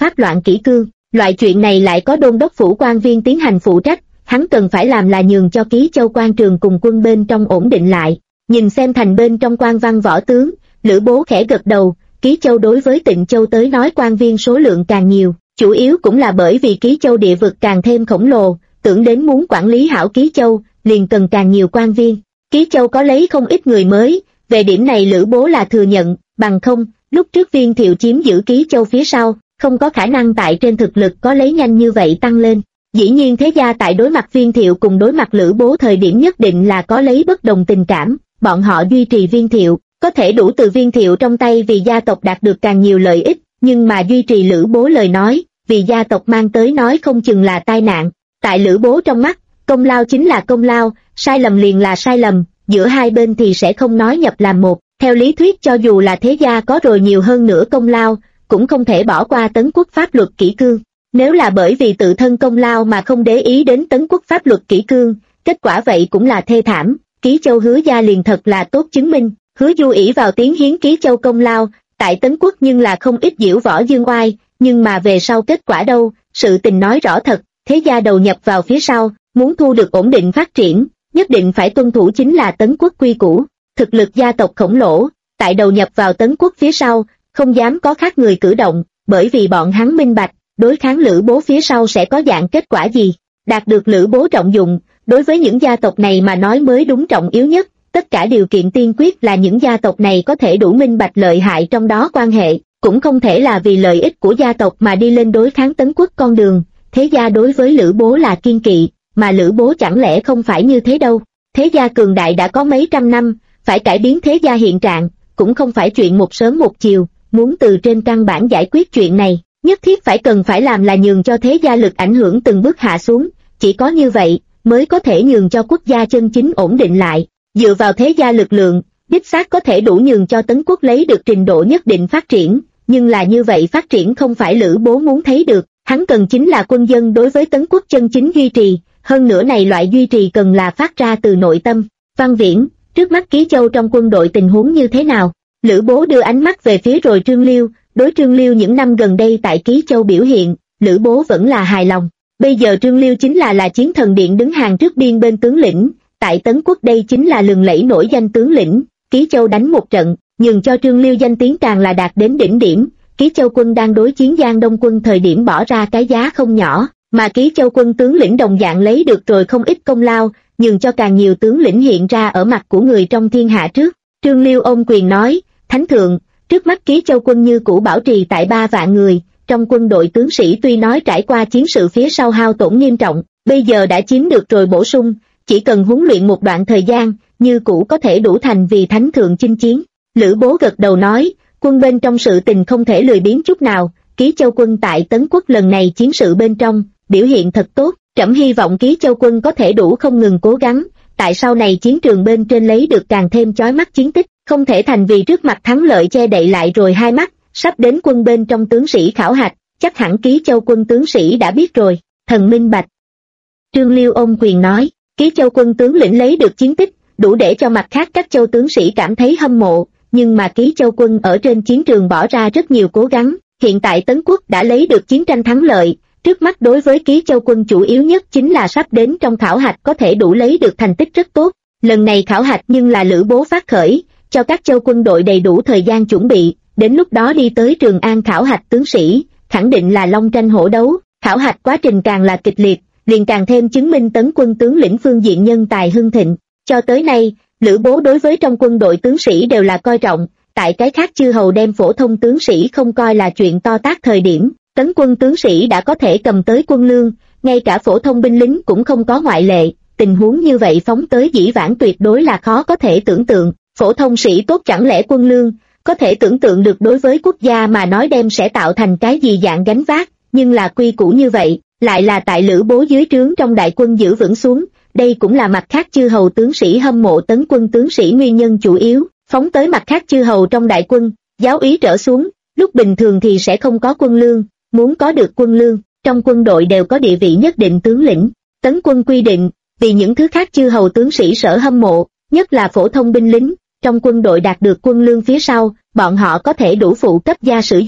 pháp loạn kỷ cương. Loại chuyện này lại có đôn đốc phủ quan viên tiến hành phụ trách, hắn cần phải làm là nhường cho Ký Châu quan trường cùng quân bên trong ổn định lại. Nhìn xem thành bên trong quan văn võ tướng, Lữ Bố khẽ gật đầu. Ký Châu đối với Tịnh Châu tới nói quan viên số lượng càng nhiều, chủ yếu cũng là bởi vì Ký Châu địa vực càng thêm khổng lồ, tưởng đến muốn quản lý hảo Ký Châu, liền cần càng nhiều quan viên. Ký Châu có lấy không ít người mới, về điểm này Lữ Bố là thừa nhận, bằng không, lúc trước Viên Thiệu chiếm giữ Ký Châu phía sau, không có khả năng tại trên thực lực có lấy nhanh như vậy tăng lên. Dĩ nhiên thế gia tại đối mặt Viên Thiệu cùng đối mặt Lữ Bố thời điểm nhất định là có lấy bất đồng tình cảm, bọn họ duy trì Viên Thiệu, có thể đủ từ Viên Thiệu trong tay vì gia tộc đạt được càng nhiều lợi ích, nhưng mà duy trì Lữ Bố lời nói, vì gia tộc mang tới nói không chừng là tai nạn. Tại Lữ Bố trong mắt, công lao chính là công lao, sai lầm liền là sai lầm, giữa hai bên thì sẽ không nói nhập làm một. Theo lý thuyết cho dù là thế gia có rồi nhiều hơn nữa công lao, cũng không thể bỏ qua Tấn Quốc pháp luật kỷ cương. Nếu là bởi vì tự thân công lao mà không để ý đến Tấn Quốc pháp luật kỷ cương, kết quả vậy cũng là thê thảm. Ký Châu Hứa gia liền thật là tốt chứng minh. Hứa Du ỷ vào tiếng hiến Ký Châu công lao, tại Tấn Quốc nhưng là không ít diễu võ dương oai, nhưng mà về sau kết quả đâu, sự tình nói rõ thật, thế gia đầu nhập vào phía sau, muốn thu được ổn định phát triển, nhất định phải tuân thủ chính là Tấn Quốc quy củ. Thực lực gia tộc khổng lồ, tại đầu nhập vào Tấn Quốc phía sau, không dám có khác người cử động, bởi vì bọn hắn minh bạch, đối kháng Lữ Bố phía sau sẽ có dạng kết quả gì. Đạt được Lữ Bố trọng dụng, đối với những gia tộc này mà nói mới đúng trọng yếu nhất. Tất cả điều kiện tiên quyết là những gia tộc này có thể đủ minh bạch lợi hại trong đó quan hệ, cũng không thể là vì lợi ích của gia tộc mà đi lên đối kháng Tấn Quốc con đường. Thế gia đối với Lữ Bố là kiên kỵ, mà Lữ Bố chẳng lẽ không phải như thế đâu. Thế gia cường đại đã có mấy trăm năm, phải cải biến thế gia hiện trạng, cũng không phải chuyện một sớm một chiều, muốn từ trên căn bản giải quyết chuyện này, nhất thiết cần phải làm là nhường cho thế gia lực ảnh hưởng từng bước hạ xuống, chỉ có như vậy, mới có thể nhường cho quốc gia chân chính ổn định lại. Dựa vào thế gia lực lượng, đích xác có thể đủ nhường cho Tấn Quốc lấy được trình độ nhất định phát triển, nhưng là như vậy phát triển không phải Lữ Bố muốn thấy được, hắn cần chính là quân dân đối với Tấn Quốc chân chính duy trì, hơn nữa này loại duy trì cần là phát ra từ nội tâm. Văn Viễn, trước mắt Ký Châu trong quân đội tình huống như thế nào? Lữ Bố đưa ánh mắt về phía rồi Trương Liêu, đối Trương Liêu những năm gần đây tại Ký Châu biểu hiện, Lữ Bố vẫn là hài lòng. Bây giờ Trương Liêu chính là Chiến Thần Điện đứng hàng trước biên bên tướng lĩnh, tại Tấn Quốc đây chính là lừng lẫy nổi danh tướng lĩnh. Ký Châu đánh một trận, nhường cho Trương Liêu danh tiếng càng là đạt đến đỉnh điểm. Ký Châu quân đang đối chiến Giang Đông quân thời điểm bỏ ra cái giá không nhỏ, mà Ký Châu quân tướng lĩnh đồng dạng lấy được rồi không ít công lao, nhường cho càng nhiều tướng lĩnh hiện ra ở mặt của người trong thiên hạ trước. Trương Liêu ôm quyền nói, Thánh thượng, trước mắt Ký Châu quân như cũ bảo trì tại 3 vạn người, trong quân đội tướng sĩ tuy nói trải qua chiến sự phía sau hao tổn nghiêm trọng, bây giờ đã chiếm được rồi bổ sung, chỉ cần huấn luyện một đoạn thời gian, như cũ có thể đủ thành vì Thánh thượng chinh chiến. Lữ Bố gật đầu nói, quân bên trong sự tình không thể lười biếng chút nào, Ký Châu quân tại Tấn Quốc lần này chiến sự bên trong, biểu hiện thật tốt, trẫm hy vọng Ký Châu quân có thể đủ không ngừng cố gắng, tại sau này chiến trường bên trên lấy được càng thêm chói mắt chiến tích, không thể thành vì trước mặt thắng lợi che đậy lại rồi hai mắt, sắp đến quân bên trong tướng sĩ khảo hạch, chắc hẳn Ký Châu quân tướng sĩ đã biết rồi, thần minh bạch. Trương Liêu ôm quyền nói, Ký Châu quân tướng lĩnh lấy được chiến tích, đủ để cho mặt khác các châu tướng sĩ cảm thấy hâm mộ, nhưng mà Ký Châu quân ở trên chiến trường bỏ ra rất nhiều cố gắng, hiện tại Tấn Quốc đã lấy được chiến tranh thắng lợi, trước mắt đối với Ký Châu quân chủ yếu nhất chính là sắp đến trong khảo hạch có thể đủ lấy được thành tích rất tốt. Lần này khảo hạch nhưng là Lữ Bố phát khởi, cho các châu quân đội đầy đủ thời gian chuẩn bị, đến lúc đó đi tới Trường An khảo hạch tướng sĩ, khẳng định là long tranh hổ đấu, khảo hạch quá trình càng là kịch liệt, liền càng thêm chứng minh Tấn quân tướng lĩnh phương diện nhân tài hưng thịnh. Cho tới nay, Lữ Bố đối với trong quân đội tướng sĩ đều là coi trọng, tại cái khác chư hầu đem phổ thông tướng sĩ không coi là chuyện to tát thời điểm, Tấn quân tướng sĩ đã có thể cầm tới quân lương, ngay cả phổ thông binh lính cũng không có ngoại lệ, tình huống như vậy phóng tới dĩ vãng tuyệt đối là khó có thể tưởng tượng, phổ thông sĩ tốt chẳng lẽ quân lương, có thể tưởng tượng được đối với quốc gia mà nói đem sẽ tạo thành cái gì dạng gánh vác, nhưng là quy củ như vậy, lại là tại Lữ Bố dưới trướng trong đại quân giữ vững xuống, đây cũng là mặt khác chư hầu tướng sĩ hâm mộ Tấn quân tướng sĩ nguyên nhân chủ yếu, phóng tới mặt khác chư hầu trong đại quân, giáo úy trở xuống, lúc bình thường thì sẽ không có quân lương, muốn có được quân lương, trong quân đội đều có địa vị nhất định tướng lĩnh. Tấn quân quy định, vì những thứ khác chư hầu tướng sĩ sở hâm mộ, nhất là phổ thông binh lính, trong quân đội đạt được quân lương phía sau, bọn họ có thể đủ phụ cấp gia sử dụng,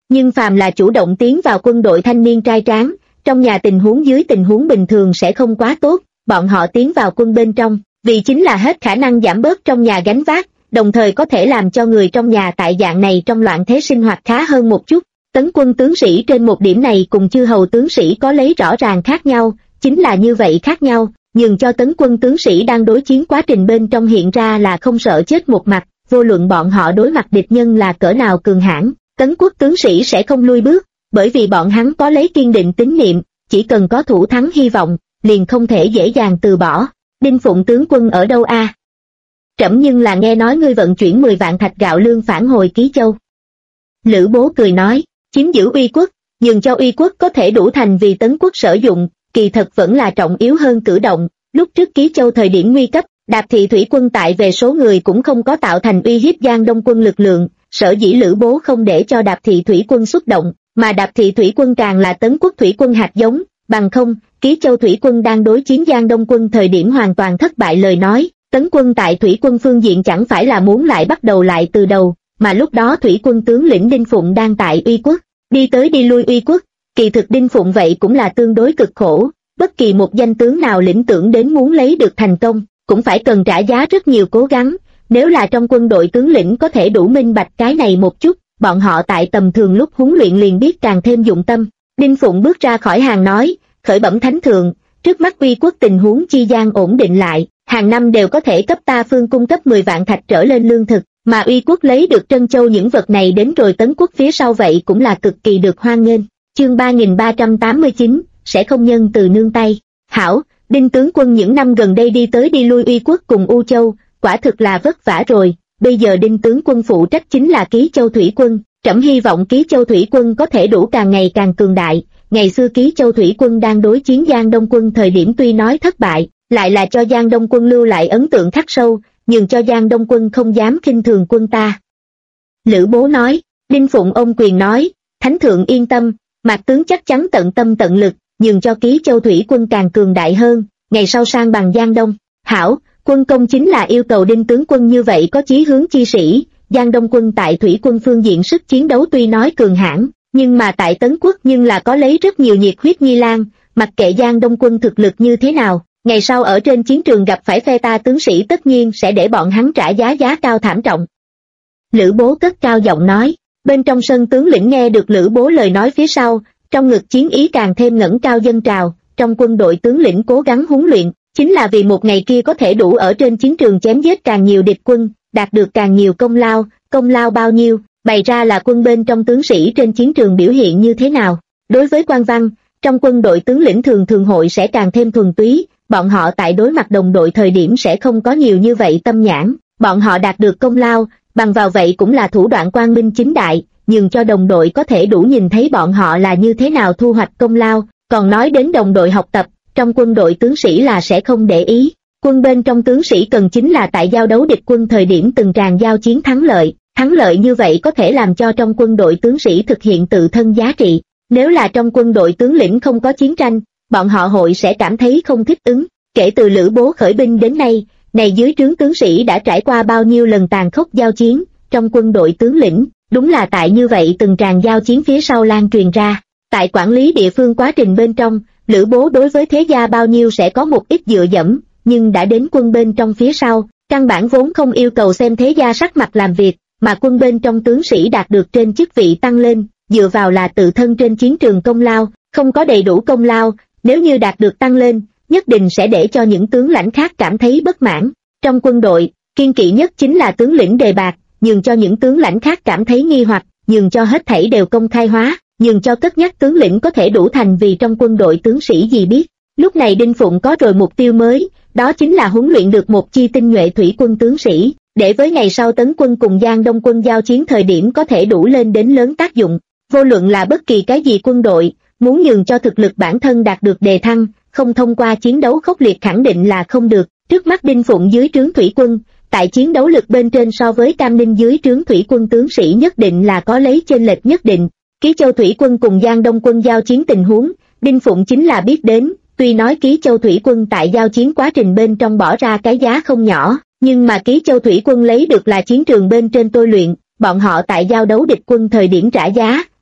Nhưng phàm là chủ động tiến vào quân đội thanh niên trai tráng, trong nhà tình huống dưới tình huống bình thường sẽ không quá tốt, bọn họ tiến vào quân bên trong, vì chính là hết khả năng giảm bớt trong nhà gánh vác, đồng thời có thể làm cho người trong nhà tại dạng này trong loạn thế sinh hoạt khá hơn một chút. Tấn quân tướng sĩ trên một điểm này cùng chư hầu tướng sĩ có lấy rõ ràng khác nhau, chính là như vậy khác nhau, nhường cho tấn quân tướng sĩ đang đối chiến quá trình bên trong hiện ra là không sợ chết một mặt, vô luận bọn họ đối mặt địch nhân là cỡ nào cường hãn, tấn quốc tướng sĩ sẽ không lui bước, bởi vì bọn hắn có lấy kiên định tín niệm, chỉ cần có thủ thắng hy vọng, liền không thể dễ dàng từ bỏ. Đinh Phụng tướng quân ở đâu a? Trẫm nhưng là nghe nói ngươi vận chuyển 10 vạn thạch gạo lương phản hồi Ký Châu. Lữ Bố cười nói, chiếm giữ uy quốc, nhường cho uy quốc có thể đủ thành vì tấn quốc sử dụng, kỳ thật vẫn là trọng yếu hơn cử động. Lúc trước Ký Châu thời điểm nguy cấp, Đạp Thị thủy quân tại về số người cũng không có tạo thành uy hiếp Giang Đông quân lực lượng, sở dĩ Lữ Bố không để cho Đạp Thị thủy quân xuất động, mà Đạp Thị thủy quân càng là tấn quốc thủy quân hạt giống, bằng không, Ký Châu thủy quân đang đối chiến Giang Đông quân thời điểm hoàn toàn thất bại lời nói, tấn quân tại thủy quân phương diện chẳng phải là muốn lại bắt đầu lại từ đầu, mà lúc đó thủy quân tướng lĩnh Đinh Phụng đang tại uy quốc, đi tới đi lui uy quốc, kỳ thực Đinh Phụng vậy cũng là tương đối cực khổ, bất kỳ một danh tướng nào lĩnh tưởng đến muốn lấy được thành công, cũng phải cần trả giá rất nhiều cố gắng, nếu là trong quân đội tướng lĩnh có thể đủ minh bạch cái này một chút, bọn họ tại tầm thường lúc huấn luyện liền biết càng thêm dụng tâm. Đinh Phụng bước ra khỏi hàng nói, khởi bẩm thánh thượng, trước mắt uy quốc tình huống chi gian ổn định lại, hàng năm đều có thể cấp ta phương cung cấp 10 vạn thạch trở lên lương thực, mà uy quốc lấy được Trân Châu những vật này đến rồi tấn quốc phía sau vậy cũng là cực kỳ được hoan nghênh. Chương 3389, sẽ không nhân từ nương tay. Hảo, Đinh tướng quân những năm gần đây đi tới đi lui uy quốc cùng U Châu, quả thực là vất vả rồi, bây giờ Đinh tướng quân phụ trách chính là Ký Châu thủy quân, trẫm hy vọng Ký Châu thủy quân có thể đủ càng ngày càng cường đại. Ngày xưa Ký Châu thủy quân đang đối chiến Giang Đông quân thời điểm tuy nói thất bại, lại là cho Giang Đông quân lưu lại ấn tượng khắc sâu, nhưng cho Giang Đông quân không dám khinh thường quân ta. Lữ Bố nói, Đinh Phụng ôm quyền nói, thánh thượng yên tâm, Mạc tướng chắc chắn tận tâm tận lực, nhường cho Ký Châu thủy quân càng cường đại hơn, ngày sau sang bằng Giang Đông. Hảo, quân công chính là yêu cầu Đinh tướng quân như vậy có chí hướng chi sĩ. Giang Đông quân tại thủy quân phương diện sức chiến đấu tuy nói cường hãn, nhưng mà tại tấn quốc nhưng là có lấy rất nhiều nhiệt huyết nhi lang, mặc kệ Giang Đông quân thực lực như thế nào, ngày sau ở trên chiến trường gặp phải phe ta tướng sĩ tất nhiên sẽ để bọn hắn trả giá cao thảm trọng. Lữ Bố cất cao giọng nói, bên trong sân tướng lĩnh nghe được Lữ Bố lời nói phía sau, trong ngực chiến ý càng thêm ngẩng cao dâng trào, trong quân đội tướng lĩnh cố gắng huấn luyện, chính là vì một ngày kia có thể đủ ở trên chiến trường chém giết càng nhiều địch quân, đạt được càng nhiều công lao bao nhiêu, bày ra là quân bên trong tướng sĩ trên chiến trường biểu hiện như thế nào. Đối với quan văn, trong quân đội tướng lĩnh thường hội sẽ càng thêm thuần túy, bọn họ tại đối mặt đồng đội thời điểm sẽ không có nhiều như vậy tâm nhãn, bọn họ đạt được công lao, bằng vào vậy cũng là thủ đoạn quang minh chính đại, nhưng cho đồng đội có thể đủ nhìn thấy bọn họ là như thế nào thu hoạch công lao, còn nói đến đồng đội học tập, trong quân đội tướng sĩ là sẽ không để ý. Quân bên trong tướng sĩ cần chính là tại giao đấu địch quân thời điểm từng tràng giao chiến thắng lợi như vậy có thể làm cho trong quân đội tướng sĩ thực hiện tự thân giá trị. Nếu là trong quân đội tướng lĩnh không có chiến tranh, bọn họ hội sẽ cảm thấy không thích ứng. Kể từ Lữ Bố khởi binh đến nay, này dưới trướng tướng sĩ đã trải qua bao nhiêu lần tàn khốc giao chiến, trong quân đội tướng lĩnh, đúng là tại như vậy từng tràng giao chiến phía sau lan truyền ra. Tại quản lý địa phương quá trình bên trong, Lữ Bố đối với thế gia bao nhiêu sẽ có một ít dựa dẫm, nhưng đã đến quân bên trong phía sau, căn bản vốn không yêu cầu xem thế gia sắc mặt làm việc, mà quân bên trong tướng sĩ đạt được trên chức vị tăng lên, dựa vào là tự thân trên chiến trường công lao, không có đầy đủ công lao, nếu như đạt được tăng lên, nhất định sẽ để cho những tướng lãnh khác cảm thấy bất mãn. Trong quân đội, kiên kỵ nhất chính là tướng lĩnh đề bạt, nhường cho những tướng lãnh khác cảm thấy nghi hoặc, nhường cho hết thảy đều công khai hóa, nhường cho cất nhắc tướng lĩnh có thể đủ thành vì trong quân đội tướng sĩ gì biết. Lúc này Đinh Phụng có rồi mục tiêu mới, đó chính là huấn luyện được một chi tinh nhuệ thủy quân tướng sĩ, để với ngày sau tấn quân cùng Giang Đông quân giao chiến thời điểm có thể đủ lên đến lớn tác dụng. Vô luận là bất kỳ cái gì quân đội, muốn nhường cho thực lực bản thân đạt được đề thăng, không thông qua chiến đấu khốc liệt khẳng định là không được. Trước mắt Đinh Phụng dưới trướng thủy quân, tại chiến đấu lực bên trên so với Cam Ninh dưới trướng thủy quân tướng sĩ nhất định là có lấy chênh lệch nhất định. Ký Châu thủy quân cùng Giang Đông quân giao chiến tình huống, Đinh Phụng chính là biết đến, tuy nói Ký Châu thủy quân tại giao chiến quá trình bên trong bỏ ra cái giá không nhỏ, nhưng mà Ký Châu thủy quân lấy được là chiến trường bên trên tôi luyện, bọn họ tại giao đấu địch quân thời điểm trả giá,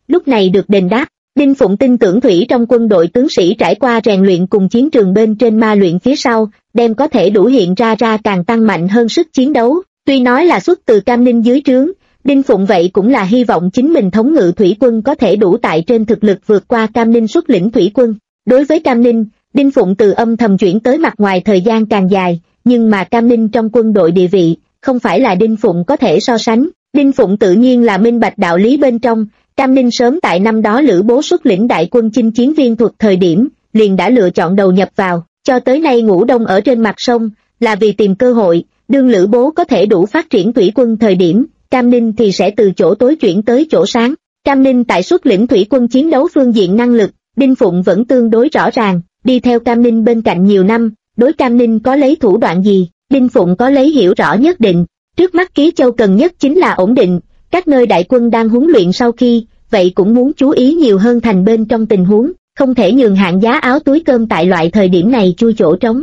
lúc này được đền đáp. Đinh Phụng tin tưởng thủy trong quân đội tướng sĩ trải qua rèn luyện cùng chiến trường bên trên ma luyện phía sau, đem có thể đủ hiện ra càng tăng mạnh hơn sức chiến đấu. Tuy nói là xuất từ Cam Ninh dưới trướng, Đinh Phụng vậy cũng là hy vọng chính mình thống ngự thủy quân có thể đủ tại trên thực lực vượt qua Cam Ninh xuất lĩnh thủy quân. Đối với Cam Ninh, Đinh Phụng từ âm thầm chuyển tới mặt ngoài thời gian càng dài, nhưng mà Cam Ninh trong quân đội địa vị, không phải là Đinh Phụng có thể so sánh. Đinh Phụng tự nhiên là minh bạch đạo lý bên trong. Cam Ninh sớm tại năm đó Lữ Bố xuất lĩnh đại quân chinh chiến viên thuật thời điểm, liền đã lựa chọn đầu nhập vào, cho tới nay ngủ đông ở trên mặt sông, là vì tìm cơ hội, đương Lữ Bố có thể đủ phát triển thủy quân thời điểm, Cam Ninh thì sẽ từ chỗ tối chuyển tới chỗ sáng. Cam Ninh tại xuất lĩnh thủy quân chiến đấu phương diện năng lực, Đinh Phụng vẫn tương đối rõ ràng, đi theo Cam Ninh bên cạnh nhiều năm, đối Cam Ninh có lấy thủ đoạn gì, Đinh Phụng có lấy hiểu rõ nhất định. Trước mắt Ký Châu cần nhất chính là ổn định, các nơi đại quân đang huấn luyện sau khi, vậy cũng muốn chú ý nhiều hơn thành bên trong tình huống, không thể nhường hạng giá áo túi cơm tại loại thời điểm này chui chỗ trống.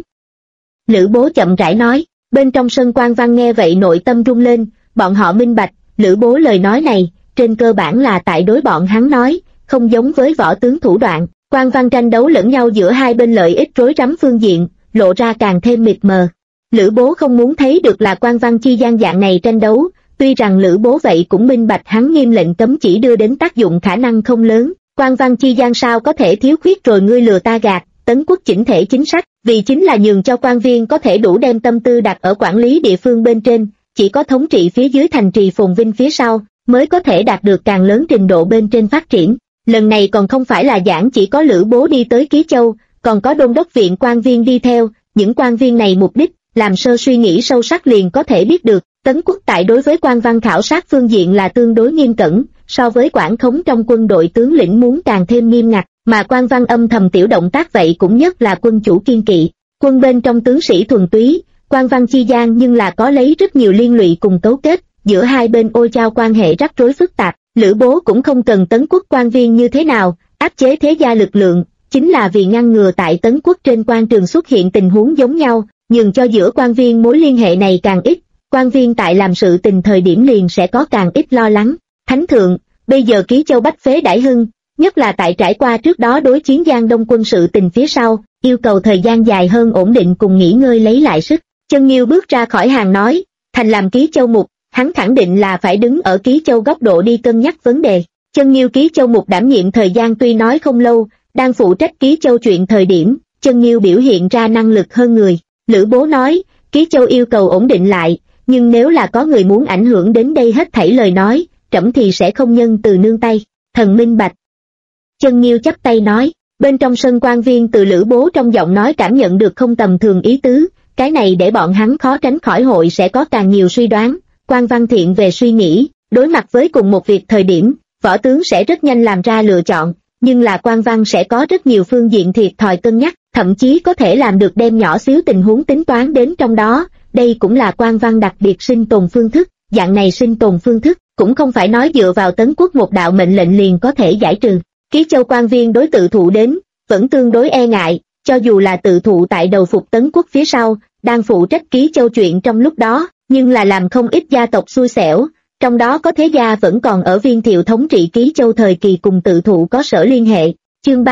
Lữ Bố chậm rãi nói, bên trong sân Quan Văn nghe vậy nội tâm rung lên, bọn họ minh bạch, Lữ Bố lời nói này, trên cơ bản là tại đối bọn hắn nói, không giống với võ tướng thủ đoạn, Quan Văn tranh đấu lẫn nhau giữa hai bên lợi ích rối rắm phương diện, lộ ra càng thêm mịt mờ. Lữ Bố không muốn thấy được là Quan Văn chi gian dạng này tranh đấu, tuy rằng Lữ Bố vậy cũng minh bạch hắn nghiêm lệnh cấm chỉ đưa đến tác dụng khả năng không lớn, Quan Văn chi gian sao có thể thiếu khuyết rồi ngươi lừa ta gạt, Tấn Quốc chỉnh thể chính sách, vì chính là nhường cho quan viên có thể đủ đem tâm tư đặt ở quản lý địa phương bên trên, chỉ có thống trị phía dưới thành trì phồn vinh phía sau, mới có thể đạt được càng lớn trình độ bên trên phát triển. Lần này còn không phải là giảng chỉ có Lữ Bố đi tới Ký Châu, còn có đôn đốc viện quan viên đi theo, những quan viên này mục đích, làm sơ suy nghĩ sâu sắc liền có thể biết được, Tấn Quốc tại đối với quan văn khảo sát phương diện là tương đối nghiêm cẩn, so với quản khống trong quân đội tướng lĩnh muốn càng thêm nghiêm ngặt, mà quan văn âm thầm tiểu động tác vậy cũng nhất là quân chủ kiên kỵ. Quân bên trong tướng sĩ thuần túy, quan văn chi gian nhưng là có lấy rất nhiều liên lụy cùng cấu kết, giữa hai bên ôi chao quan hệ rắc rối phức tạp. Lữ Bố cũng không cần Tấn Quốc quan viên như thế nào, áp chế thế gia lực lượng, chính là vì ngăn ngừa tại Tấn Quốc trên quan trường xuất hiện tình huống giống nhau, nhường cho giữa quan viên mối liên hệ này càng ít, quan viên tại làm sự tình thời điểm liền sẽ có càng ít lo lắng. Thánh thượng, bây giờ Ký Châu bách phế đãi hưng, nhất là tại trải qua trước đó đối chiến Giang Đông quân sự tình phía sau, yêu cầu thời gian dài hơn ổn định cùng nghỉ ngơi lấy lại sức. Chân Nghiêu bước ra khỏi hàng nói, thành làm Ký Châu mục, hắn khẳng định là phải đứng ở Ký Châu góc độ đi cân nhắc vấn đề. Chân Nghiêu Ký Châu mục đảm nhiệm thời gian tuy nói không lâu, đang phụ trách Ký Châu chuyện thời điểm, Chân Nghiêu biểu hiện ra năng lực hơn người. Lữ Bố nói, Ký Châu yêu cầu ổn định lại, nhưng nếu là có người muốn ảnh hưởng đến đây hết thảy lời nói, trẫm thì sẽ không nhân từ nương tay. Thần minh bạch. Chân Nghiêu chắp tay nói, bên trong sân quan viên từ Lữ Bố trong giọng nói cảm nhận được không tầm thường ý tứ, cái này để bọn hắn khó tránh khỏi hội sẽ có càng nhiều suy đoán. Quan văn thiện về suy nghĩ, đối mặt với cùng một việc thời điểm, võ tướng sẽ rất nhanh làm ra lựa chọn, nhưng là quan văn sẽ có rất nhiều phương diện thiệt thòi cân nhắc, thậm chí có thể làm được đem nhỏ xíu tình huống tính toán đến trong đó, đây cũng là quan văn đặc biệt sinh tồn phương thức, dạng này sinh tồn phương thức, cũng không phải nói dựa vào Tấn Quốc một đạo mệnh lệnh liền có thể giải trừ. Ký Châu quan viên đối tự thụ đến, vẫn tương đối e ngại, cho dù là tự thụ tại đầu phục Tấn Quốc phía sau, đang phụ trách Ký Châu chuyện trong lúc đó, nhưng là làm không ít gia tộc xui xẻo, trong đó có thế gia vẫn còn ở Viên Thiệu thống trị Ký Châu thời kỳ cùng tự thụ có sở liên hệ. Chương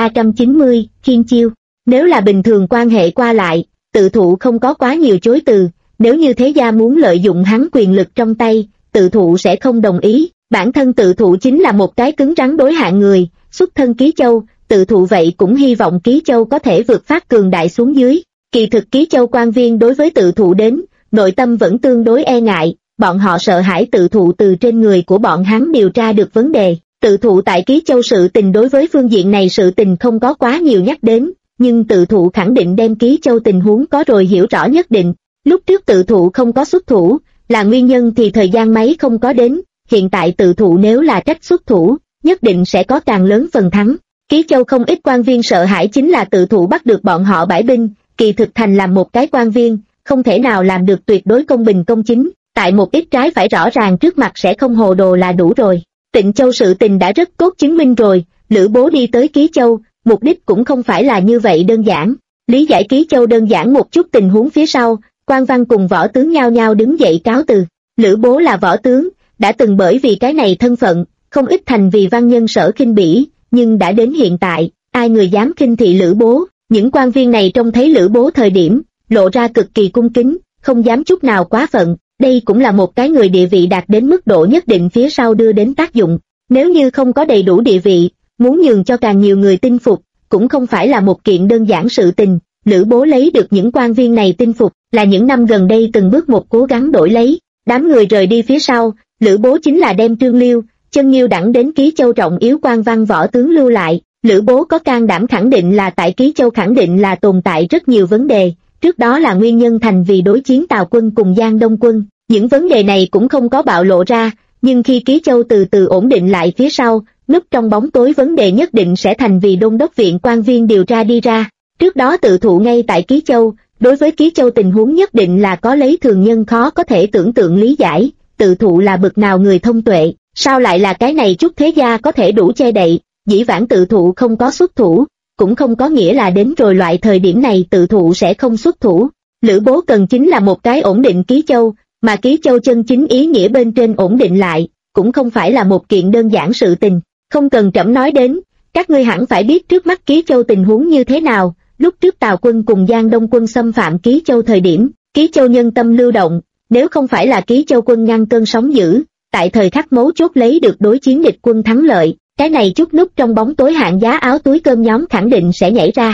3390, Khiên Chiêu. Nếu là bình thường quan hệ qua lại, tự thụ không có quá nhiều chối từ, nếu như thế gia muốn lợi dụng hắn quyền lực trong tay, tự thụ sẽ không đồng ý. Bản thân tự thụ chính là một cái cứng rắn đối hạng người, xuất thân Ký Châu, tự thụ vậy cũng hy vọng Ký Châu có thể vượt phát cường đại xuống dưới. Kỳ thực Ký Châu quan viên đối với tự thụ đến, nội tâm vẫn tương đối e ngại, bọn họ sợ hãi tự thụ từ trên người của bọn hắn điều tra được vấn đề. Tự thụ tại Ký Châu sự tình đối với phương diện này sự tình không có quá nhiều nhắc đến, nhưng tự thụ khẳng định đem Ký Châu tình huống có rồi hiểu rõ nhất định. Lúc trước tự thụ không có xuất thủ, là nguyên nhân thì thời gian mấy không có đến, hiện tại tự thụ nếu là trách xuất thủ, nhất định sẽ có càng lớn phần thắng. Ký Châu không ít quan viên sợ hãi chính là tự thụ bắt được bọn họ bãi binh, kỳ thực thành làm một cái quan viên, không thể nào làm được tuyệt đối công bình công chính, tại một ít trái phải rõ ràng trước mặt sẽ không hồ đồ là đủ rồi. Tịnh Châu sự tình đã rất tốt chứng minh rồi, Lữ Bố đi tới Ký Châu, mục đích cũng không phải là như vậy đơn giản. Lý giải Ký Châu đơn giản một chút tình huống phía sau, quan văn cùng võ tướng nhao nhao đứng dậy cáo từ. Lữ Bố là võ tướng, đã từng bởi vì cái này thân phận, không ít thành vì văn nhân sở khinh bỉ, nhưng đã đến hiện tại, ai người dám khinh thị Lữ Bố. Những quan viên này trông thấy Lữ Bố thời điểm, lộ ra cực kỳ cung kính, không dám chút nào quá phận, đây cũng là một cái người địa vị đạt đến mức độ nhất định phía sau đưa đến tác dụng. Nếu như không có đầy đủ địa vị, muốn nhường cho càng nhiều người tin phục, cũng không phải là một kiện đơn giản sự tình. Lữ Bố lấy được những quan viên này tin phục, là những năm gần đây từng bước một cố gắng đổi lấy. Đám người rời đi phía sau, Lữ Bố chính là đem Trương Liêu, Chân Nhiêu đẳng đến Ký Châu trọng yếu quan văn võ tướng lưu lại. Lữ Bố có can đảm khẳng định là tại Ký Châu khẳng định là tồn tại rất nhiều vấn đề, trước đó là nguyên nhân thành vì đối chiến Tào quân cùng Giang Đông quân, những vấn đề này cũng không có bạo lộ ra, nhưng khi Ký Châu từ từ ổn định lại phía sau, núp trong bóng tối vấn đề nhất định sẽ thành vì Đôn đốc viện quan viên điều tra đi ra. Trước đó tự thụ ngay tại Ký Châu, đối với Ký Châu tình huống nhất định là có lấy thường nhân khó có thể tưởng tượng lý giải, tự thụ là bực nào người thông tuệ, sao lại là cái này chút thế gia có thể đủ che đậy. Dĩ vãng tự thụ không có xuất thủ, cũng không có nghĩa là đến rồi loại thời điểm này tự thụ sẽ không xuất thủ. Lữ Bố cần chính là một cái ổn định Ký Châu, mà Ký Châu chân chính ý nghĩa bên trên ổn định lại, cũng không phải là một kiện đơn giản sự tình. Không cần trẫm nói đến, các ngươi hẳn phải biết trước mắt Ký Châu tình huống như thế nào. Lúc trước Tào quân cùng Giang Đông quân xâm phạm Ký Châu thời điểm, Ký Châu nhân tâm lưu động, nếu không phải là Ký Châu quân ngăn cơn sóng dữ, tại thời khắc mấu chốt lấy được đối chiến địch quân thắng lợi, cái này chút núp trong bóng tối hạng giá áo túi cơm nhóm khẳng định sẽ nhảy ra.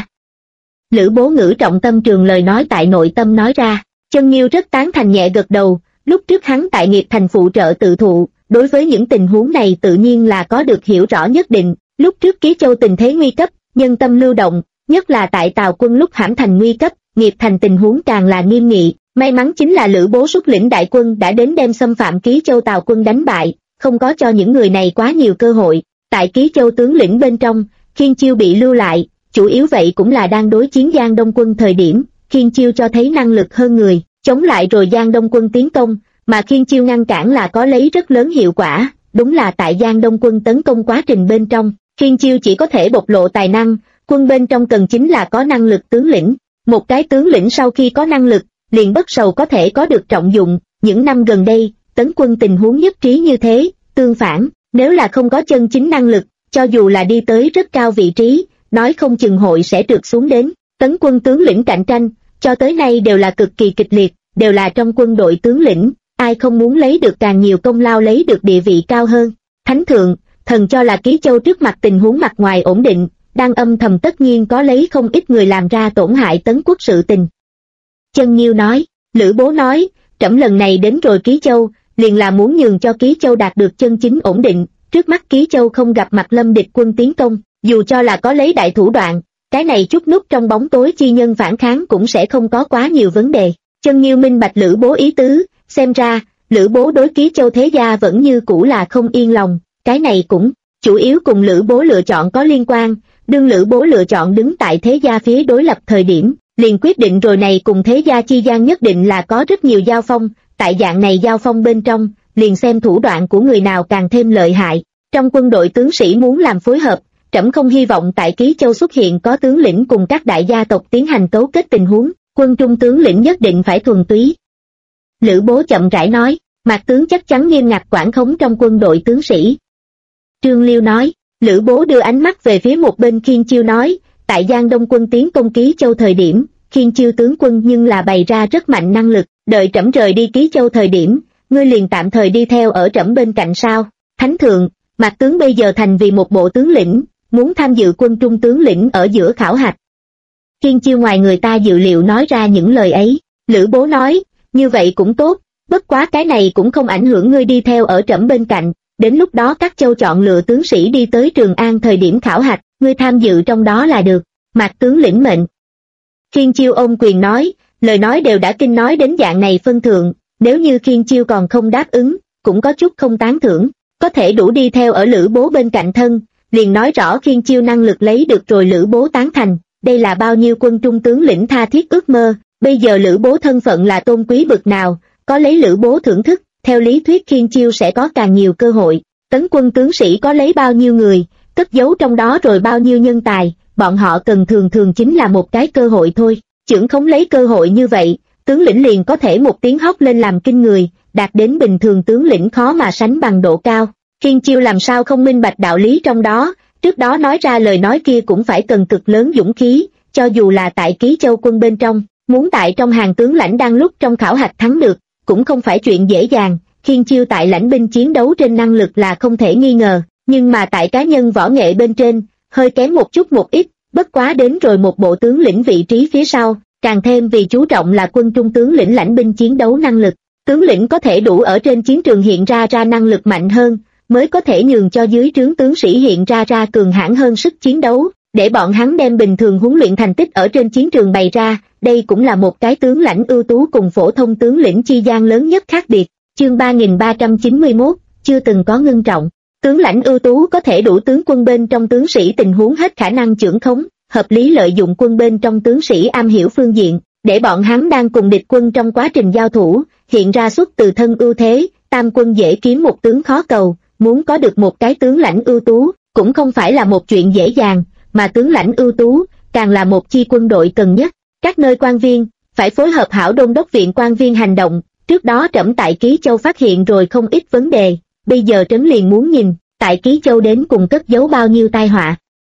Lữ Bố ngữ trọng tâm trường lời nói tại nội tâm nói ra, Chân Nhiêu rất tán thành nhẹ gật đầu, lúc trước hắn tại Nghiệp Thành phụ trợ tự thụ, đối với những tình huống này tự nhiên là có được hiểu rõ nhất định. Lúc trước Ký Châu tình thế nguy cấp, nhân tâm lưu động, nhất là tại Tào quân lúc hãm thành nguy cấp, Nghiệp Thành tình huống càng là nghiêm nghị. May mắn chính là Lữ Bố xuất lĩnh đại quân đã đến đem xâm phạm Ký Châu Tào quân đánh bại, không có cho những người này quá nhiều cơ hội. Tại Ký Châu tướng lĩnh bên trong, Khiên Chiêu bị lưu lại, chủ yếu vậy cũng là đang đối chiến Giang Đông quân thời điểm, Khiên Chiêu cho thấy năng lực hơn người, chống lại rồi Giang Đông quân tiến công, mà Khiên Chiêu ngăn cản là có lấy rất lớn hiệu quả. Đúng là tại Giang Đông quân tấn công quá trình bên trong, Khiên Chiêu chỉ có thể bộc lộ tài năng, quân bên trong cần chính là có năng lực tướng lĩnh. Một cái tướng lĩnh sau khi có năng lực, liền bất sầu có thể có được trọng dụng. Những năm gần đây, tấn quân tình huống nhất trí như thế, tương phản, nếu là không có chân chính năng lực, cho dù là đi tới rất cao vị trí, nói không chừng hội sẽ trượt xuống đến. Tấn quân tướng lĩnh cạnh tranh, cho tới nay đều là cực kỳ kịch liệt, đều là trong quân đội tướng lĩnh, ai không muốn lấy được càng nhiều công lao lấy được địa vị cao hơn. Thánh thượng, thần cho là Ký Châu trước mặt tình huống mặt ngoài ổn định, đang âm thầm tất nhiên có lấy không ít người làm ra tổn hại Tấn quốc sự tình. Chân Nhiêu nói, Lữ Bố nói, trẫm lần này đến rồi Ký Châu, liền là muốn nhường cho Ký Châu đạt được chân chính ổn định. Trước mắt Ký Châu không gặp mặt lâm địch quân tiến công, dù cho là có lấy đại thủ đoạn, cái này chút núp trong bóng tối chi nhân phản kháng cũng sẽ không có quá nhiều vấn đề. Chân Nhiêu minh bạch Lữ Bố ý tứ, xem ra, Lữ Bố đối Ký Châu thế gia vẫn như cũ là không yên lòng, cái này cũng chủ yếu cùng Lữ Bố lựa chọn có liên quan. Đương Lữ Bố lựa chọn đứng tại thế gia phía đối lập thời điểm, liền quyết định rồi này cùng thế gia chi gian nhất định là có rất nhiều giao phong, tại dạng này giao phong bên trong, liền xem thủ đoạn của người nào càng thêm lợi hại. Trong quân đội tướng sĩ muốn làm phối hợp, trẫm không hy vọng tại Ký Châu xuất hiện có tướng lĩnh cùng các đại gia tộc tiến hành cấu kết tình huống, quân trung tướng lĩnh nhất định phải thuần túy. Lữ Bố chậm rãi nói, Mạc tướng chắc chắn nghiêm ngặt quản khống trong quân đội tướng sĩ. Trương Liêu nói, Lữ Bố đưa ánh mắt về phía một bên Khiên Chiêu nói, tại Giang Đông quân tiến công Ký Châu thời điểm, Khiên Chiêu tướng quân nhưng là bày ra rất mạnh năng lực, đợi trẫm rời đi Ký Châu thời điểm, ngươi liền tạm thời đi theo ở trẫm bên cạnh sao? Thánh thượng, Mạc tướng bây giờ thành vì một bộ tướng lĩnh, muốn tham dự quân trung tướng lĩnh ở giữa khảo hạch. Khiên Chiêu ngoài người ta dự liệu nói ra những lời ấy, Lữ Bố nói, như vậy cũng tốt, bất quá cái này cũng không ảnh hưởng ngươi đi theo ở trẫm bên cạnh, đến lúc đó các châu chọn lựa tướng sĩ đi tới Trường An thời điểm khảo hạch, ngươi tham dự trong đó là được. Mạc tướng lĩnh mệnh. Khiên Chiêu ôm quyền nói, lời nói đều đã kinh nói đến dạng này phân thượng, nếu như Khiên Chiêu còn không đáp ứng, cũng có chút không tán thưởng, có thể đủ đi theo ở Lữ Bố bên cạnh thân, liền nói rõ Khiên Chiêu năng lực lấy được rồi Lữ Bố tán thành, đây là bao nhiêu quân trung tướng lĩnh tha thiết ước mơ. Bây giờ Lữ Bố thân phận là tôn quý bực nào, có lấy Lữ Bố thưởng thức, theo lý thuyết Khiên Chiêu sẽ có càng nhiều cơ hội. Tấn quân tướng sĩ có lấy bao nhiêu người, cất giấu trong đó rồi bao nhiêu nhân tài, bọn họ cần thường chính là một cái cơ hội thôi. Chưởng không lấy cơ hội như vậy, tướng lĩnh liền có thể một tiếng hót lên làm kinh người, đạt đến bình thường tướng lĩnh khó mà sánh bằng độ cao. Khiên Chiêu làm sao không minh bạch đạo lý trong đó, trước đó nói ra lời nói kia cũng phải cần cực lớn dũng khí, cho dù là tại Ký Châu quân bên trong, muốn tại trong hàng tướng lãnh đang lúc trong khảo hạch thắng được, cũng không phải chuyện dễ dàng. Khiên Chiêu tại lãnh binh chiến đấu trên năng lực là không thể nghi ngờ, nhưng mà tại cá nhân võ nghệ bên trên, hơi kém một chút một ít, bất quá đến rồi một bộ tướng lĩnh vị trí phía sau, càng thêm vì chú trọng là quân trung tướng lĩnh lãnh binh chiến đấu năng lực. Tướng lĩnh có thể đủ ở trên chiến trường hiện ra năng lực mạnh hơn, mới có thể nhường cho dưới trướng tướng sĩ hiện ra cường hãn hơn sức chiến đấu, để bọn hắn đem bình thường huấn luyện thành tích ở trên chiến trường bày ra. Đây cũng là một cái tướng lãnh ưu tú cùng phổ thông tướng lĩnh chi gian lớn nhất khác biệt. Chương 3391, chưa từng có ngưng trọng. Tướng lãnh ưu tú có thể đủ tướng quân bên trong tướng sĩ tình huống hết khả năng chưởng khống, hợp lý lợi dụng quân bên trong tướng sĩ am hiểu phương diện, để bọn hắn đang cùng địch quân trong quá trình giao thủ, hiện ra xuất từ thân ưu thế. Tam quân dễ kiếm một tướng khó cầu, muốn có được một cái tướng lãnh ưu tú, cũng không phải là một chuyện dễ dàng, mà tướng lãnh ưu tú, càng là một chi quân đội cần nhất. Các nơi quan viên, phải phối hợp hảo đôn đốc viện quan viên hành động, trước đó trẫm tại Ký Châu phát hiện rồi không ít vấn đề, bây giờ trấn liền muốn nhìn, tại Ký Châu đến cùng cất giấu bao nhiêu tai họa.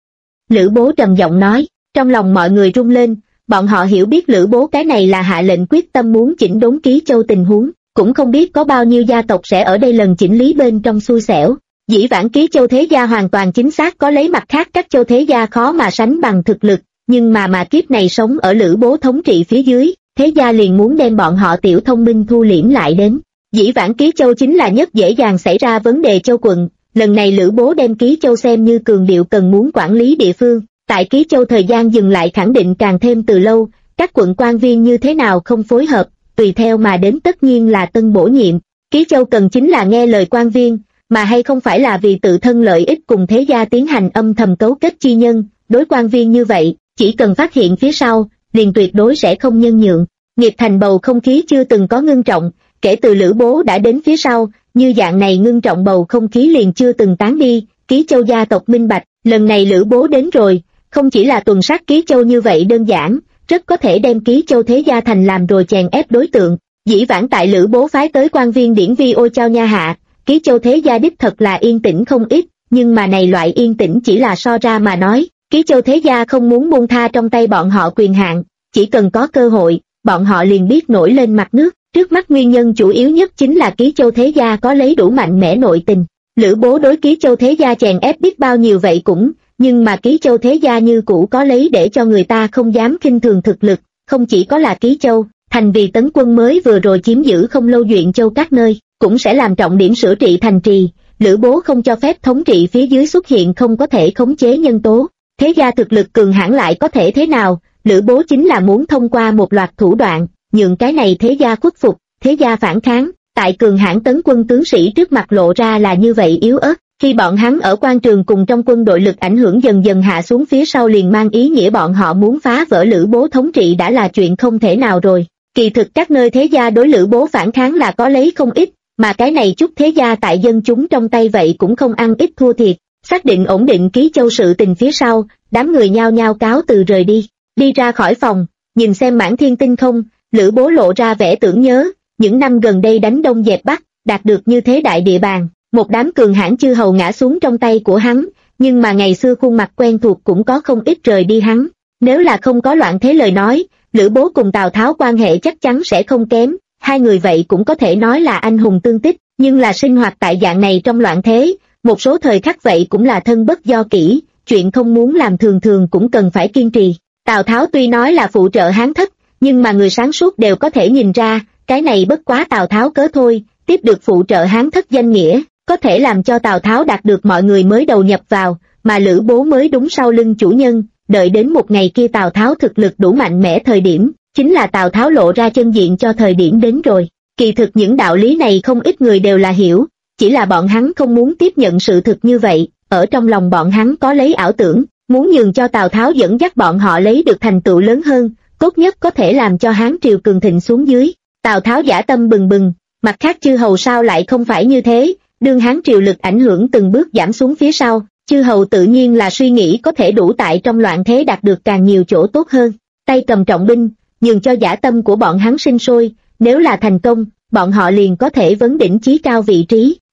Lữ Bố trầm giọng nói, trong lòng mọi người rung lên, bọn họ hiểu biết Lữ Bố cái này là hạ lệnh quyết tâm muốn chỉnh đốn Ký Châu tình huống, cũng không biết có bao nhiêu gia tộc sẽ ở đây lần chỉnh lý bên trong xui xẻo. Dĩ vãng Ký Châu thế gia hoàn toàn chính xác có lấy mặt khác các châu thế gia khó mà sánh bằng thực lực, nhưng mà kiếp này sống ở Lữ Bố thống trị phía dưới, thế gia liền muốn đem bọn họ tiểu thông minh thu liễm lại đến. Dĩ vãng Ký Châu chính là nhất dễ dàng xảy ra vấn đề châu quận, lần này Lữ Bố đem Ký Châu xem như cường điệu cần muốn quản lý địa phương, tại Ký Châu thời gian dừng lại khẳng định càng thêm từ lâu, các quận quan viên như thế nào không phối hợp, tùy theo mà đến tất nhiên là tân bổ nhiệm. Ký Châu cần chính là nghe lời quan viên, mà hay không phải là vì tự thân lợi ích cùng thế gia tiến hành âm thầm cấu kết chi nhân. Đối quan viên như vậy, chỉ cần phát hiện phía sau, liền tuyệt đối sẽ không nhân nhượng. Nghiệp thành bầu không khí chưa từng có ngưng trọng, kể từ Lữ Bố đã đến phía sau, như dạng này ngưng trọng bầu không khí liền chưa từng tán đi. Ký Châu gia tộc minh bạch, lần này Lữ Bố đến rồi, không chỉ là tuần sát Ký Châu như vậy đơn giản, rất có thể đem Ký Châu thế gia thành làm rồi chèn ép đối tượng. Dĩ vãng tại Lữ Bố phái tới quan viên điển vi ôi chao nha hạ, Ký Châu thế gia đích thật là yên tĩnh không ít, nhưng mà này loại yên tĩnh chỉ là so ra mà nói, Ký Châu thế gia không muốn buông tha trong tay bọn họ quyền hạn, chỉ cần có cơ hội, bọn họ liền biết nổi lên mặt nước. Trước mắt nguyên nhân chủ yếu nhất chính là Ký Châu thế gia có lấy đủ mạnh mẽ nội tình. Lữ Bố đối Ký Châu thế gia chèn ép biết bao nhiêu vậy cũng, nhưng mà Ký Châu thế gia như cũ có lấy để cho người ta không dám khinh thường thực lực. Không chỉ có là Ký Châu, thành vì tấn quân mới vừa rồi chiếm giữ không lâu Duyện Châu các nơi, cũng sẽ làm trọng điểm sửa trị thành trì. Lữ Bố không cho phép thống trị phía dưới xuất hiện không có thể khống chế nhân tố. Thế gia thực lực cường hãn lại có thể thế nào? Lữ Bố chính là muốn thông qua một loạt thủ đoạn, nhượng cái này thế gia khuất phục, thế gia phản kháng. Tại cường hãn tấn quân tướng sĩ trước mặt lộ ra là như vậy yếu ớt, khi bọn hắn ở quan trường cùng trong quân đội lực ảnh hưởng dần dần hạ xuống phía sau liền mang ý nghĩa bọn họ muốn phá vỡ Lữ Bố thống trị đã là chuyện không thể nào rồi. Kỳ thực các nơi thế gia đối Lữ Bố phản kháng là có lấy không ít, mà cái này chút thế gia tại dân chúng trong tay vậy cũng không ăn ít thua thiệt. Xác định ổn định Ký Châu sự tình phía sau, đám người nhao nhao cáo từ rời đi. Đi ra khỏi phòng, nhìn xem mãn thiên tinh không, Lữ Bố lộ ra vẻ tưởng nhớ, những năm gần đây đánh đông dẹp bắc, đạt được như thế đại địa bàn, một đám cường hãn chư hầu ngã xuống trong tay của hắn, nhưng mà ngày xưa khuôn mặt quen thuộc cũng có không ít rời đi hắn. Nếu là không có loạn thế lời nói, Lữ Bố cùng Tào Tháo quan hệ chắc chắn sẽ không kém, hai người vậy cũng có thể nói là anh hùng tương tích, nhưng là sinh hoạt tại dạng này trong loạn thế, một số thời khắc vậy cũng là thân bất do kỷ, chuyện không muốn làm thường thường cũng cần phải kiên trì. Tào Tháo tuy nói là phụ trợ Hán Thất, nhưng mà người sáng suốt đều có thể nhìn ra, cái này bất quá Tào Tháo cớ thôi, tiếp được phụ trợ Hán Thất danh nghĩa, có thể làm cho Tào Tháo đạt được mọi người mới đầu nhập vào, mà Lữ Bố mới đúng sau lưng chủ nhân. Đợi đến một ngày kia Tào Tháo thực lực đủ mạnh mẽ thời điểm, chính là Tào Tháo lộ ra chân diện cho thời điểm đến rồi. Kỳ thực những đạo lý này không ít người đều là hiểu, chỉ là bọn hắn không muốn tiếp nhận sự thực như vậy, ở trong lòng bọn hắn có lấy ảo tưởng, muốn nhường cho Tào Tháo dẫn dắt bọn họ lấy được thành tựu lớn hơn, tốt nhất có thể làm cho Hán triều cường thịnh xuống dưới. Tào Tháo dã tâm bừng bừng, mặt khác chư hầu sao lại không phải như thế, đương Hán triều lực ảnh hưởng từng bước giảm xuống phía sau, chư hầu tự nhiên là suy nghĩ có thể đủ tại trong loạn thế đạt được càng nhiều chỗ tốt hơn, tay cầm trọng binh, nhường cho dã tâm của bọn hắn sinh sôi, nếu là thành công, bọn họ liền có thể vấn đỉnh chí cao vị trí,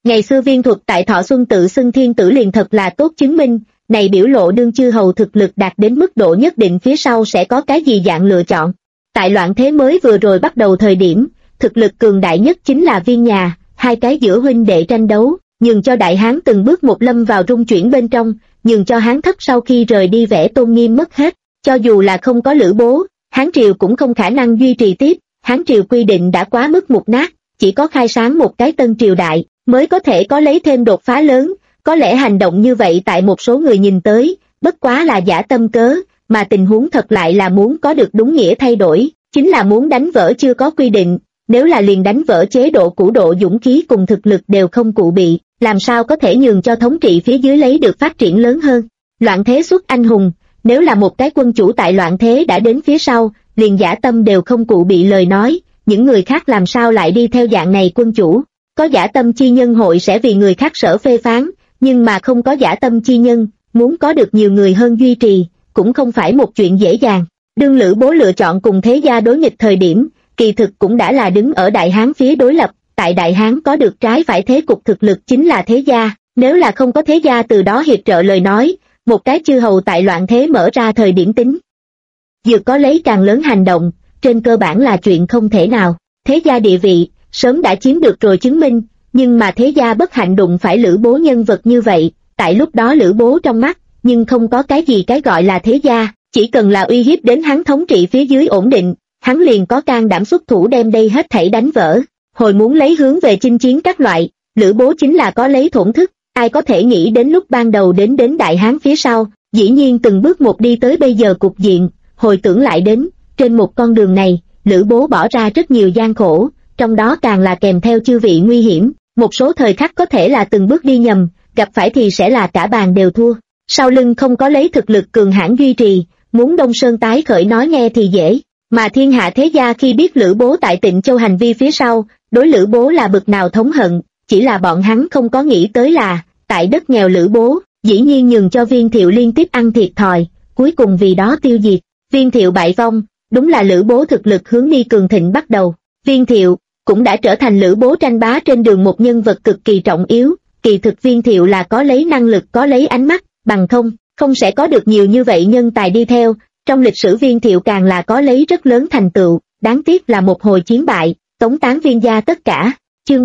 Ngày xưa viên thuật tại Thọ Xuân tự xưng thiên tử liền thật là tốt chứng minh, này biểu lộ đương chư hầu thực lực đạt đến mức độ nhất định phía sau sẽ có cái gì dạng lựa chọn. Tại loạn thế mới vừa rồi bắt đầu thời điểm, thực lực cường đại nhất chính là Viên nhà, hai cái giữa huynh đệ tranh đấu, nhường cho Đại Hán từng bước một lâm vào rung chuyển bên trong, nhường cho Hán thất sau khi rời đi vẻ tôn nghiêm mất hết, cho dù là không có Lữ Bố, Hán triều cũng không khả năng duy trì tiếp, Hán triều quy định đã quá mức mục nát, chỉ có khai sáng một cái tân triều đại, mới có thể có lấy thêm đột phá lớn, có lẽ hành động như vậy tại một số người nhìn tới, bất quá là giả tâm cớ, mà tình huống thật lại là muốn có được đúng nghĩa thay đổi, chính là muốn đánh vỡ chưa có quy định, nếu là liền đánh vỡ chế độ cũ độ dũng khí cùng thực lực đều không cụ bị, làm sao có thể nhường cho thống trị phía dưới lấy được phát triển lớn hơn. Loạn thế xuất anh hùng, nếu là một cái quân chủ tại loạn thế đã đến phía sau, liền giả tâm đều không cụ bị lời nói, những người khác làm sao lại đi theo dạng này quân chủ. Có giả tâm chi nhân hội sẽ vì người khác sở phê phán, nhưng mà không có giả tâm chi nhân, muốn có được nhiều người hơn duy trì, cũng không phải một chuyện dễ dàng. Đương Lữ Bố lựa chọn cùng thế gia đối nghịch thời điểm, kỳ thực cũng đã là đứng ở Đại Hán phía đối lập, tại Đại Hán có được trái phải thế cục thực lực chính là thế gia, nếu là không có thế gia từ đó hiệp trợ lời nói, một cái chư hầu tại loạn thế mở ra thời điểm tính. Dược có lấy càng lớn hành động, trên cơ bản là chuyện không thể nào, thế gia địa vị, sớm đã chiếm được rồi chứng minh, nhưng mà thế gia bất hạnh đụng phải Lữ Bố nhân vật như vậy, tại lúc đó Lữ Bố trong mắt, nhưng không có cái gì cái gọi là thế gia, chỉ cần là uy hiếp đến hắn thống trị phía dưới ổn định, hắn liền có can đảm xuất thủ đem đây hết thảy đánh vỡ. Hồi muốn lấy hướng về chinh chiến các loại, Lữ Bố chính là có lấy thổn thức, ai có thể nghĩ đến lúc ban đầu đến Đại Hán phía sau, dĩ nhiên từng bước một đi tới bây giờ cục diện, hồi tưởng lại đến, trên một con đường này, Lữ Bố bỏ ra rất nhiều gian khổ, trong đó càng là kèm theo chư vị nguy hiểm, một số thời khắc có thể là từng bước đi nhầm, gặp phải thì sẽ là cả bàn đều thua. Sau lưng không có lấy thực lực cường hãn duy trì, muốn Đông Sơn tái khởi nói nghe thì dễ, mà thiên hạ thế gia khi biết Lữ Bố tại Tịnh Châu hành vi phía sau, đối Lữ Bố là bực nào thống hận, chỉ là bọn hắn không có nghĩ tới là, tại đất nghèo Lữ Bố, dĩ nhiên nhường cho Viên Thiệu liên tiếp ăn thiệt thòi, cuối cùng vì đó tiêu diệt. Viên Thiệu bại vong, đúng là Lữ Bố thực lực hướng đi cường thịnh bắt đầu. Viên Thiệu cũng đã trở thành Lữ Bố tranh bá trên đường một nhân vật cực kỳ trọng yếu, kỳ thực Viên Thiệu là có lấy năng lực có lấy ánh mắt, bằng không sẽ có được nhiều như vậy nhân tài đi theo, trong lịch sử Viên Thiệu càng là có lấy rất lớn thành tựu, đáng tiếc là một hồi chiến bại, tống tán Viên gia tất cả. Chương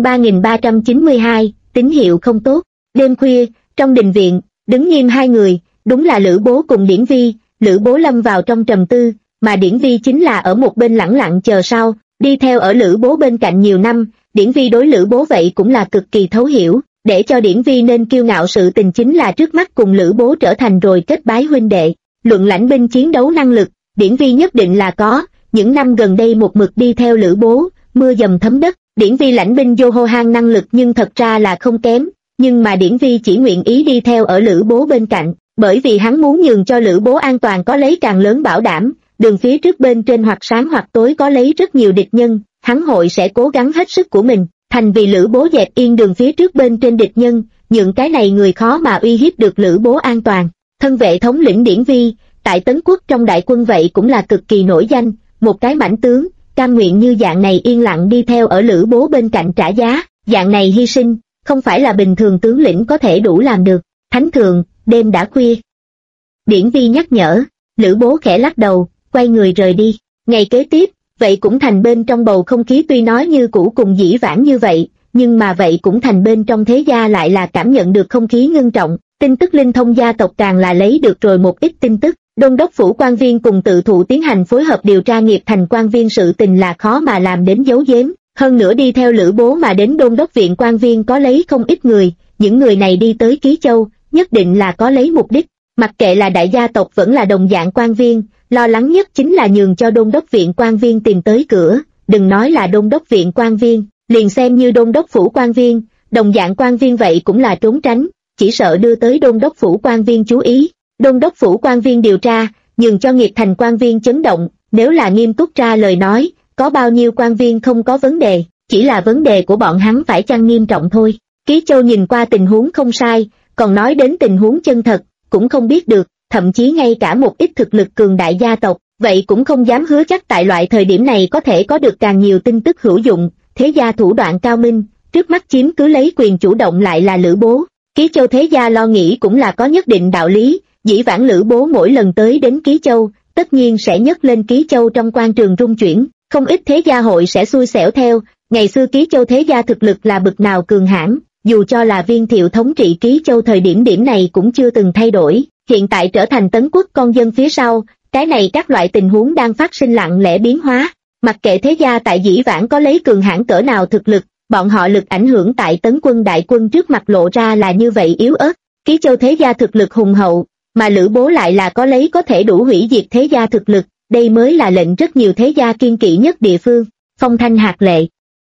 3392, tín hiệu không tốt. Đêm khuya, trong đình viện, đứng nghiêm hai người, đúng là Lữ Bố cùng Điển Vi. Lữ Bố lâm vào trong trầm tư, mà Điển Vi chính là ở một bên lẳng lặng chờ sau, đi theo ở Lữ Bố bên cạnh nhiều năm, Điển Vi đối Lữ Bố vậy cũng là cực kỳ thấu hiểu, để cho Điển Vi nên kiêu ngạo sự tình chính là trước mắt cùng Lữ Bố trở thành rồi kết bái huynh đệ. Luận lãnh binh chiến đấu năng lực, Điển Vi nhất định là có, những năm gần đây một mực đi theo Lữ Bố, mưa dầm thấm đất, Điển Vi lãnh binh vô hô hang năng lực nhưng thật ra là không kém, nhưng mà Điển Vi chỉ nguyện ý đi theo ở Lữ Bố bên cạnh, bởi vì hắn muốn nhường cho Lữ Bố an toàn có lấy càng lớn bảo đảm, đường phía trước bên trên hoặc sáng hoặc tối có lấy rất nhiều địch nhân, hắn hội sẽ cố gắng hết sức của mình, thành vì Lữ Bố dẹp yên đường phía trước bên trên địch nhân, những cái này người khó mà uy hiếp được Lữ Bố an toàn. Thân vệ thống lĩnh Điển Vi, tại Tấn Quốc trong đại quân vậy cũng là cực kỳ nổi danh, một cái mãnh tướng, cam nguyện như dạng này yên lặng đi theo ở Lữ Bố bên cạnh trả giá, dạng này hy sinh, không phải là bình thường tướng lĩnh có thể đủ làm được. Thánh thượng, đêm đã khuya. Điển Vi nhắc nhở, Lữ Bố khẽ lắc đầu, quay người rời đi. Ngày kế tiếp, vậy cũng thành bên trong bầu không khí tuy nói như cũ cùng dĩ vãng như vậy, nhưng mà vậy cũng thành bên trong thế gia lại là cảm nhận được không khí ngưng trọng, tin tức linh thông gia tộc càng là lấy được rồi một ít tin tức. Đôn đốc phủ quan viên cùng tự thụ tiến hành phối hợp điều tra nghiệp thành quan viên sự tình là khó mà làm đến giấu giếm, hơn nữa đi theo Lữ Bố mà đến đôn đốc viện quan viên có lấy không ít người, những người này đi tới Ký Châu, nhất định là có lấy mục đích, mặc kệ là đại gia tộc vẫn là đồng dạng quan viên, lo lắng nhất chính là nhường cho đôn đốc viện quan viên tìm tới cửa, đừng nói là đôn đốc viện quan viên, liền xem như đôn đốc phủ quan viên, đồng dạng quan viên vậy cũng là trốn tránh, chỉ sợ đưa tới đôn đốc phủ quan viên chú ý. Đôn đốc phủ quan viên điều tra, nhường cho nghiệp thành quan viên chấn động, nếu là nghiêm túc ra lời nói, có bao nhiêu quan viên không có vấn đề, chỉ là vấn đề của bọn hắn phải chăng nghiêm trọng thôi. Ký Châu nhìn qua tình huống không sai, còn nói đến tình huống chân thật, cũng không biết được, thậm chí ngay cả một ít thực lực cường đại gia tộc, vậy cũng không dám hứa chắc tại loại thời điểm này có thể có được càng nhiều tin tức hữu dụng, thế gia thủ đoạn cao minh, trước mắt chiếm cứ lấy quyền chủ động lại là Lữ Bố. Ký Châu thế gia lo nghĩ cũng là có nhất định đạo lý, dĩ vãng Lữ Bố mỗi lần tới đến Ký Châu, tất nhiên sẽ nhấc lên Ký Châu trong quan trường rung chuyển, không ít thế gia hội sẽ xui xẻo theo. Ngày xưa Ký Châu thế gia thực lực là bực nào cường hãn, dù cho là Viên Thiệu thống trị Ký Châu thời điểm này cũng chưa từng thay đổi, hiện tại trở thành Tấn Quốc con dân phía sau, cái này các loại tình huống đang phát sinh lặng lẽ biến hóa. Mặc kệ thế gia tại dĩ vãng có lấy cường hãn cỡ nào thực lực, bọn họ lực ảnh hưởng tại Tấn quân đại quân trước mặt lộ ra là như vậy yếu ớt. Ký Châu thế gia thực lực hùng hậu, mà Lữ Bố lại là có lấy có thể đủ hủy diệt thế gia thực lực, đây mới là lệnh rất nhiều thế gia kiên kỵ nhất địa phương. Phong thanh hạt lệ,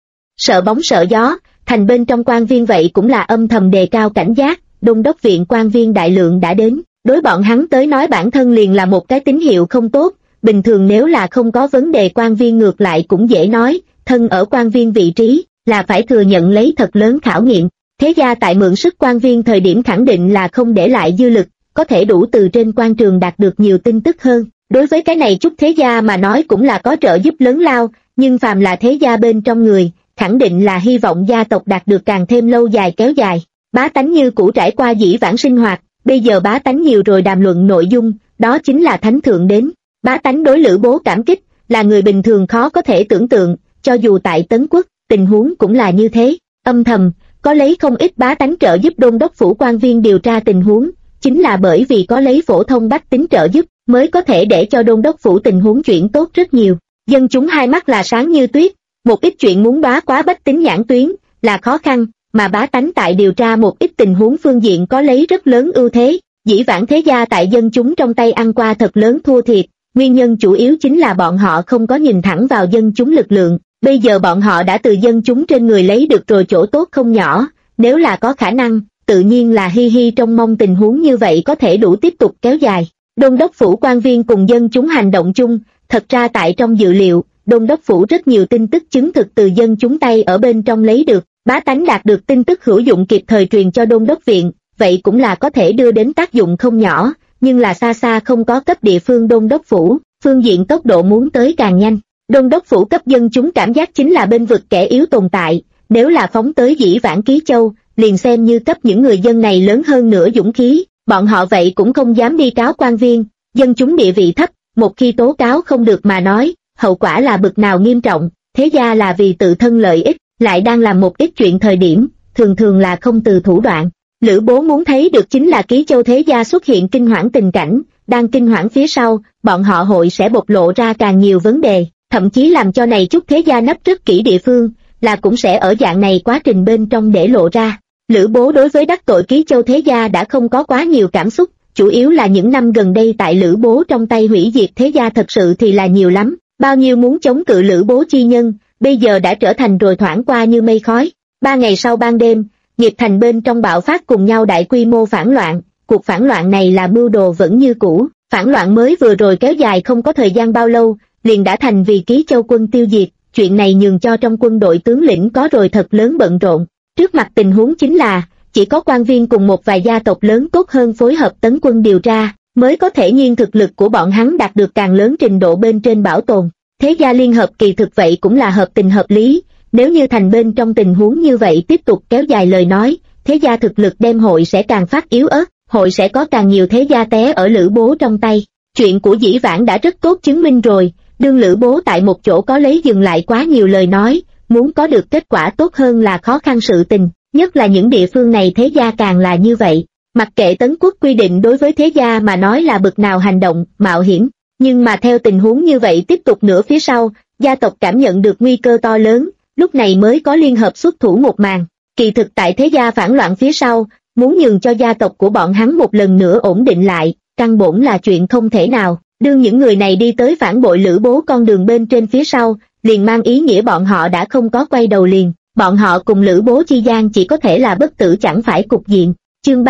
sợ bóng sợ gió, thành bên trong quan viên vậy cũng là âm thầm đề cao cảnh giác. Đôn đốc viện quan viên đại lượng đã đến, đối bọn hắn tới nói bản thân liền là một cái tín hiệu không tốt. Bình thường nếu là không có vấn đề quan viên ngược lại cũng dễ nói, thân ở quan viên vị trí là phải thừa nhận lấy thật lớn khảo nghiệm. Thế gia tại mượn sức quan viên thời điểm khẳng định là không để lại dư lực, có thể đủ từ trên quan trường đạt được nhiều tin tức hơn. Đối với cái này chút thế gia mà nói cũng là có trợ giúp lớn lao, nhưng phàm là thế gia bên trong người, khẳng định là hy vọng gia tộc đạt được càng thêm lâu dài kéo dài. Bá tánh như cũ trải qua dĩ vãng sinh hoạt, bây giờ bá tánh nhiều rồi đàm luận nội dung, đó chính là thánh thượng đến. Bá tánh đối Lữ Bố cảm kích, là người bình thường khó có thể tưởng tượng, cho dù tại Tấn Quốc, tình huống cũng là như thế. Âm thầm, có lấy không ít bá tánh trợ giúp đôn đốc phủ quan viên điều tra tình huống, chính là bởi vì có lấy phổ thông bách tính trợ giúp, mới có thể để cho đôn đốc phủ tình huống chuyển tốt rất nhiều. Dân chúng hai mắt là sáng như tuyết, một ít chuyện muốn bá quá bách tính nhãn tuyến, là khó khăn, mà bá tánh tại điều tra một ít tình huống phương diện có lấy rất lớn ưu thế. Dĩ vãng thế gia tại dân chúng trong tay ăn qua thật lớn thua thiệt, nguyên nhân chủ yếu chính là bọn họ không có nhìn thẳng vào dân chúng lực lượng, bây giờ bọn họ đã từ dân chúng trên người lấy được rồi chỗ tốt không nhỏ, nếu là có khả năng, tự nhiên là hi hi trông mong tình huống như vậy có thể đủ tiếp tục kéo dài. Đôn đốc phủ quan viên cùng dân chúng hành động chung, thật ra tại trong dự liệu, đôn đốc phủ rất nhiều tin tức chứng thực từ dân chúng tay ở bên trong lấy được, bá tánh đạt được tin tức hữu dụng kịp thời truyền cho đôn đốc viện, vậy cũng là có thể đưa đến tác dụng không nhỏ, nhưng là xa xa không có cấp địa phương đôn đốc phủ, phương diện tốc độ muốn tới càng nhanh. Đôn đốc phủ cấp dân chúng cảm giác chính là bên vực kẻ yếu tồn tại, nếu là phóng tới dĩ vãng Ký Châu, liền xem như cấp những người dân này lớn hơn nữa dũng khí, bọn họ vậy cũng không dám đi cáo quan viên. Dân chúng địa vị thấp, một khi tố cáo không được mà nói, hậu quả là bực nào nghiêm trọng. Thế gia là vì tự thân lợi ích, lại đang làm một ít chuyện thời điểm, thường thường là không từ thủ đoạn. Lữ Bố muốn thấy được chính là Ký Châu thế gia xuất hiện kinh hoảng tình cảnh, đang kinh hoảng phía sau, bọn họ hội sẽ bộc lộ ra càng nhiều vấn đề, thậm chí làm cho này chút thế gia nấp rất kỹ địa phương, là cũng sẽ ở dạng này quá trình bên trong để lộ ra. Lữ Bố đối với đắc tội Ký Châu thế gia đã không có quá nhiều cảm xúc, chủ yếu là những năm gần đây tại Lữ Bố trong tay hủy diệt thế gia thật sự thì là nhiều lắm, bao nhiêu muốn chống cự Lữ Bố chi nhân, bây giờ đã trở thành rồi thoảng qua như mây khói. 3 ngày sau ban đêm, Nghiệp Thành bên trong bạo phát cùng nhau đại quy mô phản loạn, cuộc phản loạn này là mưu đồ vẫn như cũ, phản loạn mới vừa rồi kéo dài không có thời gian bao lâu, liền đã thành vì Ký Châu quân tiêu diệt, chuyện này nhường cho trong quân đội tướng lĩnh có rồi thật lớn bận rộn. Trước mặt tình huống chính là, chỉ có quan viên cùng một vài gia tộc lớn tốt hơn phối hợp tấn quân điều tra, mới có thể nhiên thực lực của bọn hắn đạt được càng lớn trình độ bên trên bảo tồn. Thế gia liên hợp kỳ thực vậy cũng là hợp tình hợp lý, nếu như thành bên trong tình huống như vậy tiếp tục kéo dài lời nói, thế gia thực lực đem hội sẽ càng phát yếu ớt, hội sẽ có càng nhiều thế gia té ở Lữ Bố trong tay. Chuyện của dĩ vãng đã rất tốt chứng minh rồi, đương Lữ Bố tại một chỗ có lấy dừng lại quá nhiều lời nói, muốn có được kết quả tốt hơn là khó khăn sự tình, nhất là những địa phương này thế gia càng là như vậy. Mặc kệ Tấn Quốc quy định đối với thế gia mà nói là bực nào hành động, mạo hiểm, nhưng mà theo tình huống như vậy tiếp tục nữa phía sau, gia tộc cảm nhận được nguy cơ to lớn, lúc này mới có liên hợp xuất thủ một màn. Kỳ thực tại thế gia phản loạn phía sau, muốn nhường cho gia tộc của bọn hắn một lần nữa ổn định lại, căn bổn là chuyện không thể nào. Đương những người này đi tới phản bội Lữ Bố con đường bên trên phía sau, liền mang ý nghĩa bọn họ đã không có quay đầu liền, bọn họ cùng Lữ Bố chi gian chỉ có thể là bất tử chẳng phải cục diện. Chương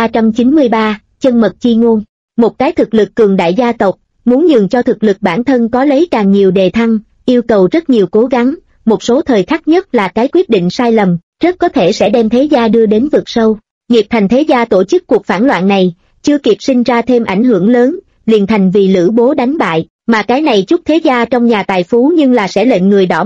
3393, chân mật chi ngôn. Một cái thực lực cường đại gia tộc, muốn nhường cho thực lực bản thân có lấy càng nhiều đề thăng, yêu cầu rất nhiều cố gắng, một số thời khắc nhất là cái quyết định sai lầm, rất có thể sẽ đem thế gia đưa đến vực sâu. Nghiệp Thành thế gia tổ chức cuộc phản loạn này, chưa kịp sinh ra thêm ảnh hưởng lớn, liền thành vì Lữ Bố đánh bại, mà cái này chút thế gia trong nhà tài phú nhưng là sẽ lệnh người đỏ mắt,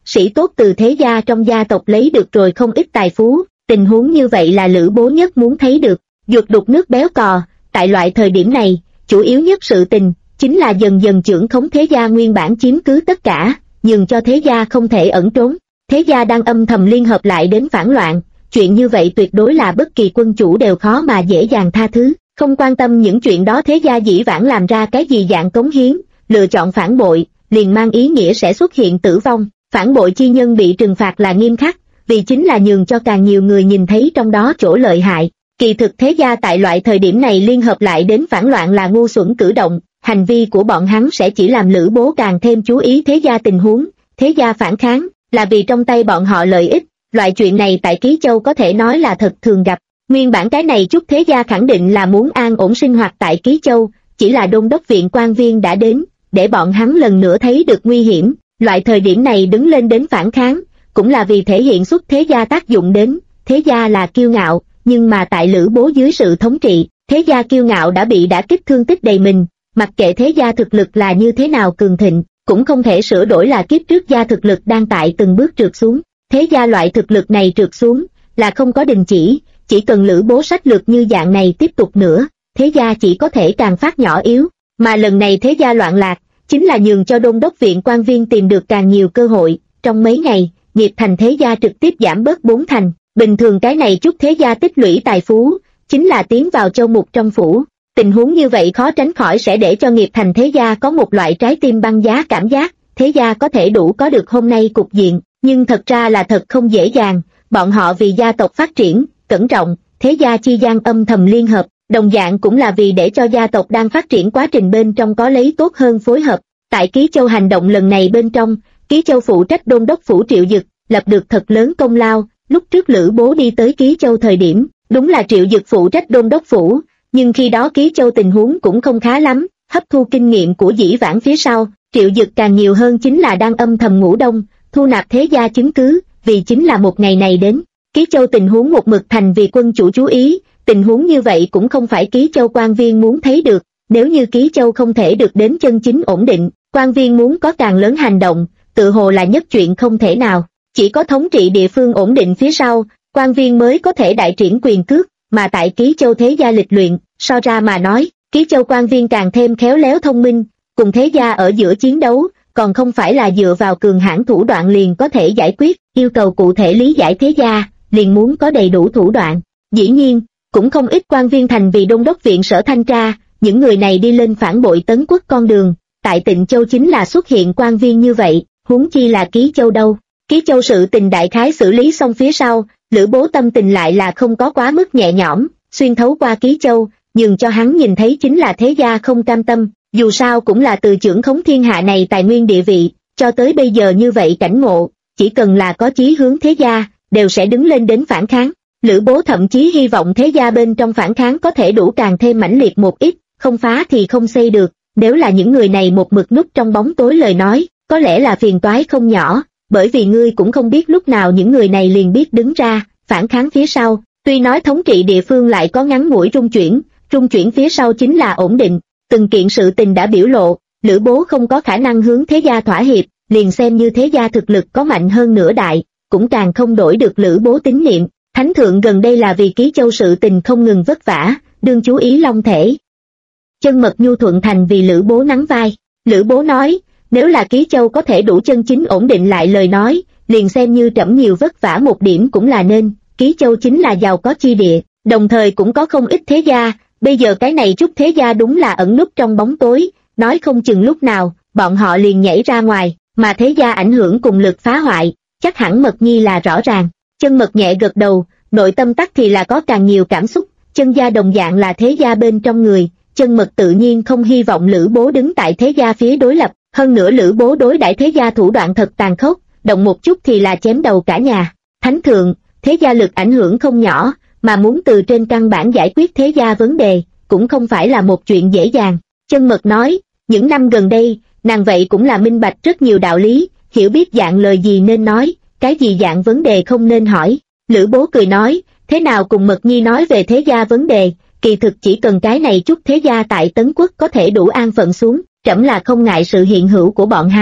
sĩ tốt từ thế gia trong gia tộc lấy được rồi không ít tài phú, tình huống như vậy là Lữ Bố nhất muốn thấy được. Giọt đục nước béo cò, tại loại thời điểm này, chủ yếu nhất sự tình, chính là dần dần chưởng khống thế gia nguyên bản chiếm cứ tất cả, nhường cho thế gia không thể ẩn trốn. Thế gia đang âm thầm liên hợp lại đến phản loạn, chuyện như vậy tuyệt đối là bất kỳ quân chủ đều khó mà dễ dàng tha thứ. Không quan tâm những chuyện đó thế gia dĩ vãng làm ra cái gì dạng cống hiến, lựa chọn phản bội, liền mang ý nghĩa sẽ xuất hiện tử vong. Phản bội chi nhân bị trừng phạt là nghiêm khắc, vì chính là nhường cho càng nhiều người nhìn thấy trong đó chỗ lợi hại. Kỳ thực thế gia tại loại thời điểm này liên hợp lại đến phản loạn là ngu xuẩn cử động, hành vi của bọn hắn sẽ chỉ làm Lữ Bố càng thêm chú ý thế gia tình huống. Thế gia phản kháng, là vì trong tay bọn họ lợi ích, loại chuyện này tại Ký Châu có thể nói là thật thường gặp. Nguyên bản cái này chút thế gia khẳng định là muốn an ổn sinh hoạt tại Ký Châu, chỉ là đôn đốc viện quan viên đã đến, để bọn hắn lần nữa thấy được nguy hiểm, loại thời điểm này đứng lên đến phản kháng, cũng là vì thể hiện xuất thế gia tác dụng đến. Thế gia là kiêu ngạo, nhưng mà tại Lữ Bố dưới sự thống trị, thế gia kiêu ngạo đã bị đả kích thương tích đầy mình, mặc kệ thế gia thực lực là như thế nào cường thịnh, cũng không thể sửa đổi là kiếp trước gia thực lực đang tại từng bước trượt xuống. Thế gia loại thực lực này trượt xuống, là không có đình chỉ cần Lữ Bố sách lược như dạng này tiếp tục nữa, thế gia chỉ có thể càng phát nhỏ yếu, mà lần này thế gia loạn lạc, chính là nhường cho đôn đốc viện quan viên tìm được càng nhiều cơ hội. Trong mấy ngày, nghiệp thành thế gia trực tiếp giảm bớt 4 thành, bình thường cái này chút thế gia tích lũy tài phú, chính là tiến vào châu mục trong phủ. Tình huống như vậy khó tránh khỏi sẽ để cho nghiệp thành thế gia có một loại trái tim băng giá cảm giác, thế gia có thể đủ có được hôm nay cục diện, nhưng thật ra là thật không dễ dàng, bọn họ vì gia tộc phát triển, cẩn trọng, thế gia chi gian âm thầm liên hợp, đồng dạng cũng là vì để cho gia tộc đang phát triển quá trình bên trong có lấy tốt hơn phối hợp. Tại Ký Châu hành động lần này bên trong, Ký Châu phụ trách đôn đốc phủ Triệu Dực, lập được thật lớn công lao. Lúc trước Lữ Bố đi tới Ký Châu thời điểm, đúng là Triệu Dực phụ trách đôn đốc phủ, nhưng khi đó Ký Châu tình huống cũng không khá lắm, hấp thu kinh nghiệm của dĩ vãng phía sau, Triệu Dực càng nhiều hơn chính là đang âm thầm ngủ đông, thu nạp thế gia chứng cứ, vì chính là một ngày này đến. Ký Châu tình huống một mực thành vì quân chủ chú ý, tình huống như vậy cũng không phải Ký Châu quan viên muốn thấy được, nếu như Ký Châu không thể được đến chân chính ổn định, quan viên muốn có càng lớn hành động, tự hồ là nhất chuyện không thể nào. Chỉ có thống trị địa phương ổn định phía sau, quan viên mới có thể đại triển quyền cước, mà tại Ký Châu thế gia lịch luyện, so ra mà nói, Ký Châu quan viên càng thêm khéo léo thông minh, cùng thế gia ở giữa chiến đấu, còn không phải là dựa vào cường hãn thủ đoạn liền có thể giải quyết, yêu cầu cụ thể lý giải thế gia, liền muốn có đầy đủ thủ đoạn. Dĩ nhiên, cũng không ít quan viên thành vì đôn đốc viện sở thanh tra, những người này đi lên phản bội Tấn Quốc con đường, tại Tịnh Châu chính là xuất hiện quan viên như vậy, huống chi là Ký Châu đâu. Ký Châu sự tình đại khái xử lý xong phía sau, Lữ Bố tâm tình lại là không có quá mức nhẹ nhõm, xuyên thấu qua Ký Châu, nhưng cho hắn nhìn thấy chính là thế gia không cam tâm, dù sao cũng là từ trưởng khống thiên hạ này tài nguyên địa vị, cho tới bây giờ như vậy cảnh ngộ, chỉ cần là có chí hướng thế gia, đều sẽ đứng lên đến phản kháng. Lữ Bố thậm chí hy vọng thế gia bên trong phản kháng có thể đủ càng thêm mãnh liệt một ít, không phá thì không xây được, nếu là những người này một mực núp trong bóng tối lời nói, có lẽ là phiền toái không nhỏ, bởi vì ngươi cũng không biết lúc nào những người này liền biết đứng ra, phản kháng phía sau, tuy nói thống trị địa phương lại có ngắn ngủi trung chuyển phía sau chính là ổn định, từng kiện sự tình đã biểu lộ, Lữ Bố không có khả năng hướng thế gia thỏa hiệp, liền xem như thế gia thực lực có mạnh hơn nửa đại, cũng càng không đổi được Lữ Bố tín niệm. Thánh thượng gần đây là vì Ký Châu sự tình không ngừng vất vả, đương chú ý long thể. Chân Mật nhu thuận thành vì Lữ Bố nắng vai. Lữ Bố nói, nếu là Ký Châu có thể đủ chân chính ổn định lại lời nói, liền xem như trẫm nhiều vất vả một điểm cũng là nên. Ký Châu chính là giàu có chi địa, đồng thời cũng có không ít thế gia, bây giờ cái này chút thế gia đúng là ẩn núp trong bóng tối, nói không chừng lúc nào, bọn họ liền nhảy ra ngoài, mà thế gia ảnh hưởng cùng lực phá hoại, chắc hẳn Mật Nhi là rõ ràng. Chân Mật nhẹ gật đầu, nội tâm tắc thì là có càng nhiều cảm xúc, Chân gia đồng dạng là thế gia bên trong người, Chân Mật tự nhiên không hy vọng Lữ Bố đứng tại thế gia phía đối lập, hơn nữa Lữ Bố đối đãi thế gia thủ đoạn thật tàn khốc, động một chút thì là chém đầu cả nhà. Thánh thượng, thế gia lực ảnh hưởng không nhỏ, mà muốn từ trên căn bản giải quyết thế gia vấn đề, cũng không phải là một chuyện dễ dàng. Chân Mật nói, những năm gần đây, nàng vậy cũng là minh bạch rất nhiều đạo lý, hiểu biết dạng lời gì nên nói, cái gì dạng vấn đề không nên hỏi. Lữ Bố cười nói, thế nào cùng Mật Nhi nói về thế gia vấn đề, kỳ thực chỉ cần cái này chút thế gia tại Tấn Quốc có thể đủ an phận xuống, trẫm là không ngại sự hiện hữu của bọn hắn.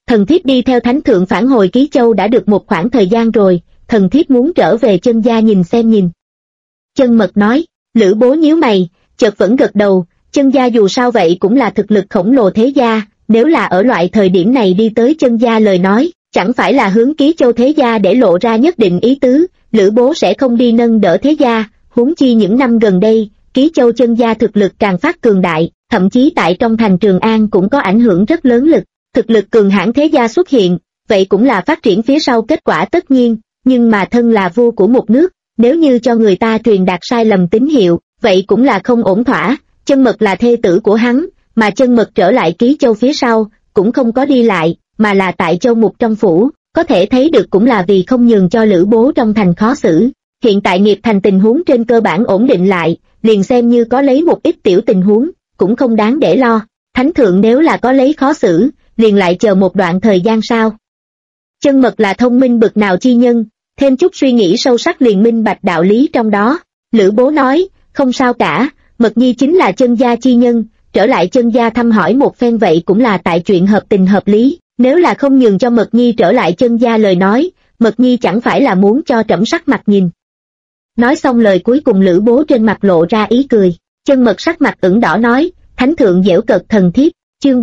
thần thiếp đi theo thánh thượng phản hồi Ký Châu đã được một khoảng thời gian rồi, thần thiếp muốn trở về Chân gia nhìn xem nhìn. Chân Mật nói. Lữ Bố nhíu mày, chợt vẫn gật đầu. Chân gia dù sao vậy cũng là thực lực khổng lồ thế gia, nếu là ở loại thời điểm này đi tới Chân gia lời nói, chẳng phải là hướng Ký Châu thế gia để lộ ra nhất định ý tứ, Lữ Bố sẽ không đi nâng đỡ thế gia, huống chi những năm gần đây, Ký Châu Chân gia thực lực càng phát cường đại, thậm chí tại trong thành Trường An cũng có ảnh hưởng rất lớn lực, thực lực cường hãn thế gia xuất hiện, vậy cũng là phát triển phía sau kết quả tất nhiên, nhưng mà thân là vua của một nước, nếu như cho người ta truyền đạt sai lầm tín hiệu, vậy cũng là không ổn thỏa. Chân Mật là thê tử của hắn, mà Chân Mật trở lại Ký Châu phía sau, cũng không có đi lại, mà là tại Châu Mục trong phủ, có thể thấy được cũng là vì không nhường cho Lữ Bố trong thành khó xử. Hiện tại Nghiệp Thành tình huống trên cơ bản ổn định lại, liền xem như có lấy một ít tiểu tình huống, cũng không đáng để lo. Thánh thượng nếu là có lấy khó xử, liền lại chờ một đoạn thời gian sau. Chân Mật là thông minh bực nào chi nhân, thêm chút suy nghĩ sâu sắc liền minh bạch đạo lý trong đó. Lữ Bố nói, không sao cả, Mật Nhi chính là Chân gia chi nhân, trở lại Chân gia thăm hỏi một phen vậy cũng là tại chuyện hợp tình hợp lý, nếu là không nhường cho Mật Nhi trở lại Chân gia lời nói, Mật Nhi chẳng phải là muốn cho trẫm sắc mặt nhìn. Nói xong lời cuối cùng Lữ Bố trên mặt lộ ra ý cười, Chân Mật sắc mặt ửng đỏ nói, thánh thượng giễu cợt thần thiếp. Chương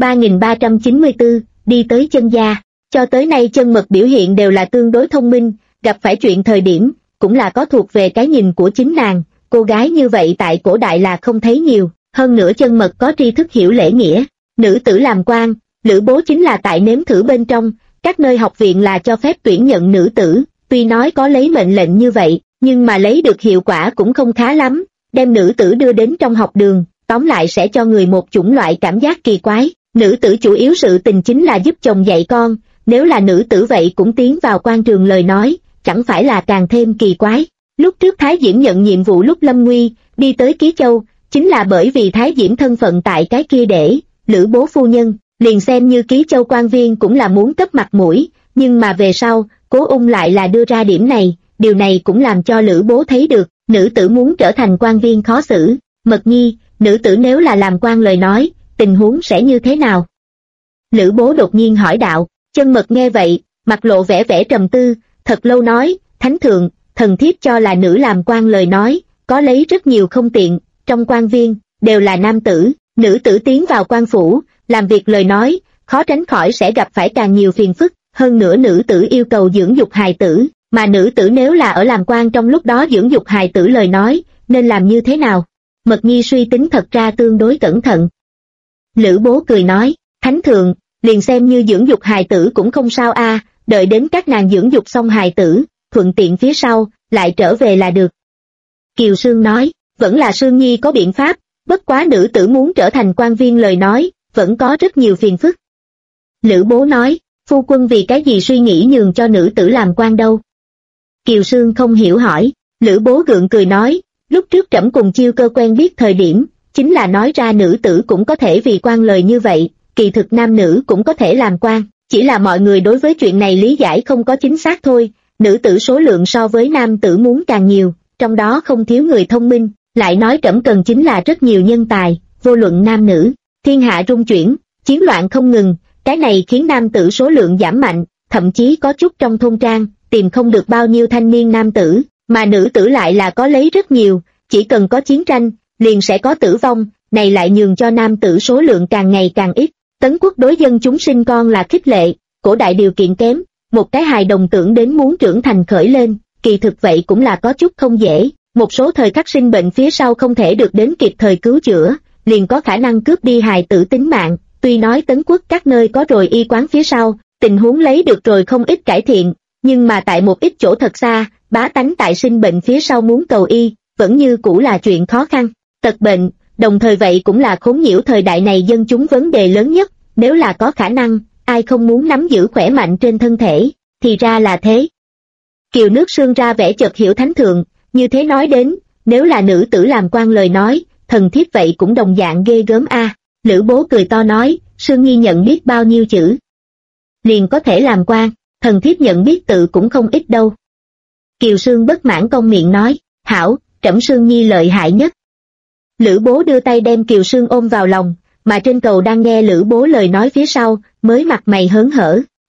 3394, đi tới Chân gia. Cho tới nay Chân Mật biểu hiện đều là tương đối thông minh, gặp phải chuyện thời điểm, cũng là có thuộc về cái nhìn của chính nàng, cô gái như vậy tại cổ đại là không thấy nhiều, hơn nữa Chân Mật có tri thức hiểu lễ nghĩa, nữ tử làm quan, Lữ Bố chính là tại nếm thử bên trong, các nơi học viện là cho phép tuyển nhận nữ tử, tuy nói có lấy mệnh lệnh như vậy, nhưng mà lấy được hiệu quả cũng không khá lắm, đem nữ tử đưa đến trong học đường, tóm lại sẽ cho người một chủng loại cảm giác kỳ quái, nữ tử chủ yếu sự tình chính là giúp chồng dạy con, nếu là nữ tử vậy cũng tiến vào quan trường lời nói, chẳng phải là càng thêm kỳ quái. Lúc trước Thái Diễm nhận nhiệm vụ lúc lâm nguy, đi tới Ký Châu, chính là bởi vì Thái Diễm thân phận tại cái kia để, Lữ Bố phu nhân, liền xem như Ký Châu quan viên cũng là muốn cấp mặt mũi, nhưng mà về sau, Cố Ung lại là đưa ra điểm này, điều này cũng làm cho Lữ Bố thấy được, nữ tử muốn trở thành quan viên khó xử. Mật Nhi, nữ tử nếu là làm quan lời nói, tình huống sẽ như thế nào? Lữ Bố đột nhiên hỏi đạo. Chân Mật nghe vậy, mặt lộ vẻ vẻ trầm tư, thật lâu nói, thánh thượng, thần thiếp cho là nữ làm quan lời nói, có lấy rất nhiều không tiện, trong quan viên, đều là nam tử, nữ tử tiến vào quan phủ, làm việc lời nói, khó tránh khỏi sẽ gặp phải càng nhiều phiền phức, hơn nữa nữ tử yêu cầu dưỡng dục hài tử, mà nữ tử nếu là ở làm quan trong lúc đó dưỡng dục hài tử lời nói, nên làm như thế nào? Mật Nhi suy tính thật ra tương đối cẩn thận. Lữ Bố cười nói, thánh thượng, liền xem như dưỡng dục hài tử cũng không sao a, đợi đến các nàng dưỡng dục xong hài tử, thuận tiện phía sau, lại trở về là được. Kiều Sương nói, vẫn là Sương Nhi có biện pháp, bất quá nữ tử muốn trở thành quan viên lời nói, vẫn có rất nhiều phiền phức. Lữ Bố nói, phu quân vì cái gì suy nghĩ nhường cho nữ tử làm quan đâu? Kiều Sương không hiểu hỏi, Lữ Bố gượng cười nói, lúc trước trẫm cùng Chiêu Cơ quen biết thời điểm, chính là nói ra nữ tử cũng có thể vì quan lời như vậy, kỳ thực nam nữ cũng có thể làm quan, chỉ là mọi người đối với chuyện này lý giải không có chính xác thôi, nữ tử số lượng so với nam tử muốn càng nhiều, trong đó không thiếu người thông minh, lại nói trẫm cần chính là rất nhiều nhân tài, vô luận nam nữ, thiên hạ rung chuyển, chiến loạn không ngừng, cái này khiến nam tử số lượng giảm mạnh, thậm chí có chút trong thôn trang, tìm không được bao nhiêu thanh niên nam tử, mà nữ tử lại là có lấy rất nhiều, chỉ cần có chiến tranh, liền sẽ có tử vong, này lại nhường cho nam tử số lượng càng ngày càng ít. Tấn quốc đối dân chúng sinh con là khích lệ, cổ đại điều kiện kém, một cái hài đồng tưởng đến muốn trưởng thành khởi lên, kỳ thực vậy cũng là có chút không dễ, một số thời khắc sinh bệnh phía sau không thể được đến kịp thời cứu chữa, liền có khả năng cướp đi hài tử tính mạng, tuy nói Tấn quốc các nơi có rồi y quán phía sau, tình huống lấy được rồi không ít cải thiện, nhưng mà tại một ít chỗ thật xa, bá tánh tại sinh bệnh phía sau muốn cầu y, vẫn như cũ là chuyện khó khăn, tật bệnh. Đồng thời vậy cũng là khốn nhiễu thời đại này dân chúng vấn đề lớn nhất, nếu là có khả năng, ai không muốn nắm giữ khỏe mạnh trên thân thể, thì ra là thế. Kiều Nước Sương ra vẻ chợt hiểu thánh thượng, như thế nói đến, nếu là nữ tử làm quan lời nói, thần thiếp vậy cũng đồng dạng ghê gớm a. Lữ Bố cười to nói, Sương Nhi nhận biết bao nhiêu chữ, liền có thể làm quan, thần thiếp nhận biết tự cũng không ít đâu. Kiều Sương bất mãn cong miệng nói, hảo, trẫm Sương Nhi lợi hại nhất. Lữ Bố đưa tay đem Kiều Sương ôm vào lòng, mà trên cầu đang nghe Lữ Bố lời nói phía sau, mới mặt mày hớn hở,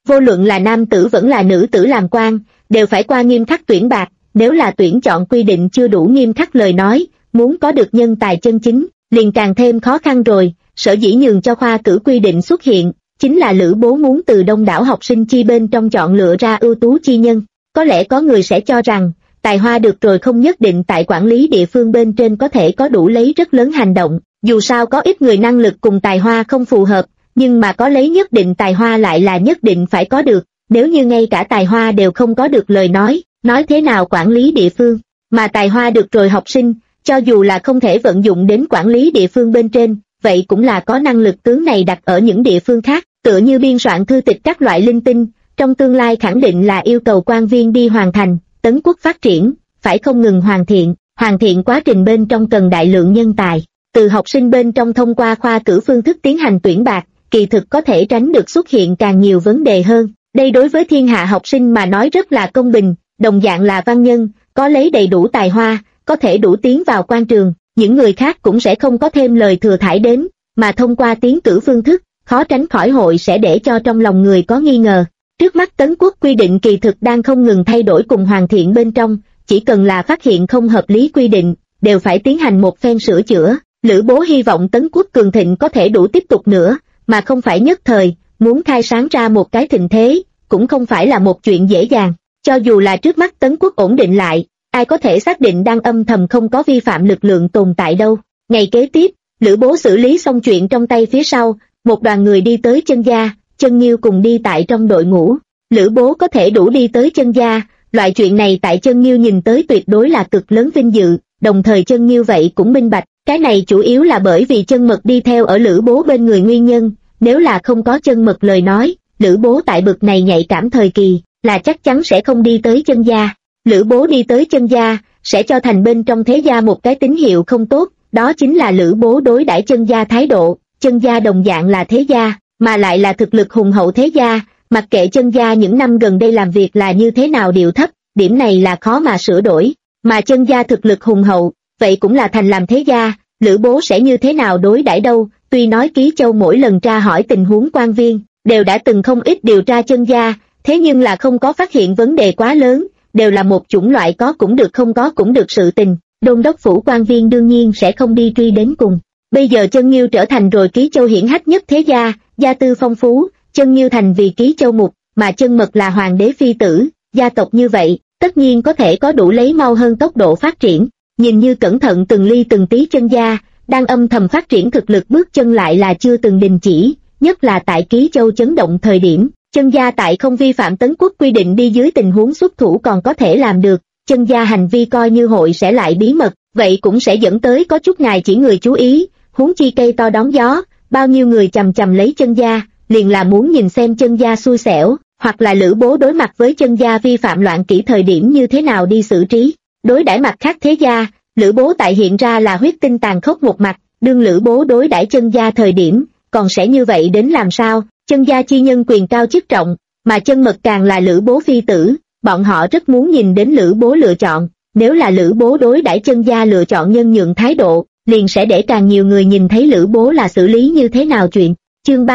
Vô luận là nam tử vẫn là nữ tử làm quan, đều phải qua nghiêm khắc tuyển bạt, nếu là tuyển chọn quy định chưa đủ nghiêm khắc lời nói, muốn có được nhân tài chân chính, liền càng thêm khó khăn rồi. Sở dĩ nhường cho khoa cử quy định xuất hiện, chính là Lữ Bố muốn từ đông đảo học sinh chi bên trong chọn lựa ra ưu tú chi nhân. Có lẽ có người sẽ cho rằng, tài hoa được rồi không nhất định tại quản lý địa phương bên trên có thể có đủ lấy rất lớn hành động, dù sao có ít người năng lực cùng tài hoa không phù hợp, nhưng mà có lấy nhất định tài hoa lại là nhất định phải có được. Nếu như ngay cả tài hoa đều không có được lời nói thế nào quản lý địa phương, mà tài hoa được rồi học sinh, cho dù là không thể vận dụng đến quản lý địa phương bên trên, vậy cũng là có năng lực tướng này đặt ở những địa phương khác, tựa như biên soạn thư tịch các loại linh tinh, trong tương lai khẳng định là yêu cầu quan viên đi hoàn thành. Tấn quốc phát triển, phải không ngừng hoàn thiện quá trình bên trong cần đại lượng nhân tài, từ học sinh bên trong thông qua khoa cử phương thức tiến hành tuyển bạt, kỳ thực có thể tránh được xuất hiện càng nhiều vấn đề hơn. Đây đối với thiên hạ học sinh mà nói rất là công bình, đồng dạng là văn nhân, có lấy đầy đủ tài hoa, có thể đủ tiến vào quan trường, những người khác cũng sẽ không có thêm lời thừa thãi đến, mà thông qua tiến cử phương thức, khó tránh khỏi hội sẽ để cho trong lòng người có nghi ngờ. Trước mắt Tấn quốc quy định kỳ thực đang không ngừng thay đổi cùng hoàn thiện bên trong, chỉ cần là phát hiện không hợp lý quy định, đều phải tiến hành một phen sửa chữa. Lữ Bố hy vọng Tấn quốc cường thịnh có thể đủ tiếp tục nữa, mà không phải nhất thời, muốn khai sáng ra một cái thịnh thế, cũng không phải là một chuyện dễ dàng. Cho dù là trước mắt Tấn quốc ổn định lại, ai có thể xác định đang âm thầm không có vi phạm lực lượng tồn tại đâu. Ngày kế tiếp, Lữ Bố xử lý xong chuyện trong tay phía sau, một đoàn người đi tới Chân gia, Chân Nghiêu cùng đi tại trong đội ngũ. Lữ Bố có thể đủ đi tới Chân gia, loại chuyện này tại Chân Nghiêu nhìn tới tuyệt đối là cực lớn vinh dự, đồng thời Chân Nghiêu vậy cũng minh bạch, cái này chủ yếu là bởi vì Chân Mật đi theo ở Lữ Bố bên người nguyên nhân, nếu là không có Chân Mật lời nói, Lữ Bố tại bực này nhạy cảm thời kỳ, là chắc chắn sẽ không đi tới Chân gia. Lữ Bố đi tới Chân gia, sẽ cho thành bên trong thế gia một cái tín hiệu không tốt, đó chính là Lữ Bố đối đãi Chân gia thái độ. Chân gia đồng dạng là thế gia, mà lại là thực lực hùng hậu thế gia, mặc kệ Chân gia những năm gần đây làm việc là như thế nào điệu thấp, điểm này là khó mà sửa đổi, mà Chân gia thực lực hùng hậu, vậy cũng là thành làm thế gia, Lữ Bố sẽ như thế nào đối đãi đâu. Tuy nói Ký Châu mỗi lần tra hỏi tình huống quan viên, đều đã từng không ít điều tra Chân gia, thế nhưng là không có phát hiện vấn đề quá lớn, đều là một chủng loại có cũng được không có cũng được sự tình, đôn đốc phủ quan viên đương nhiên sẽ không đi truy đến cùng. Bây giờ Chân Nghiêu trở thành rồi Ký Châu hiển hách nhất thế gia, gia tư phong phú, Chân Nghiêu thành vì Ký Châu mục, mà Chân Mật là hoàng đế phi tử, gia tộc như vậy, tất nhiên có thể có đủ lấy mau hơn tốc độ phát triển. Nhìn như cẩn thận từng ly từng tí Chân gia, đang âm thầm phát triển thực lực bước chân lại là chưa từng đình chỉ, nhất là tại Ký Châu chấn động thời điểm, Chân gia tại không vi phạm Tấn quốc quy định đi dưới tình huống xuất thủ còn có thể làm được, Chân gia hành vi coi như hội sẽ lại bí mật, vậy cũng sẽ dẫn tới có chút ngài chỉ người chú ý, huống chi cây to đón gió, bao nhiêu người chằm chằm lấy Chân gia, liền là muốn nhìn xem Chân gia xui xẻo, hoặc là Lữ Bố đối mặt với Chân gia vi phạm loạn kỷ thời điểm như thế nào đi xử trí. Đối đãi mặt khác thế gia, Lữ Bố tại hiện ra là huyết tinh tàn khốc một mặt, đương Lữ Bố đối đãi Chân gia thời điểm, còn sẽ như vậy đến làm sao? Chân gia chi nhân quyền cao chức trọng, mà Chân Mật càng là Lữ Bố phi tử, bọn họ rất muốn nhìn đến Lữ Bố lựa chọn, nếu là Lữ Bố đối đãi Chân gia lựa chọn nhân nhượng thái độ, liền sẽ để càng nhiều người nhìn thấy Lữ Bố là xử lý như thế nào chuyện. Chương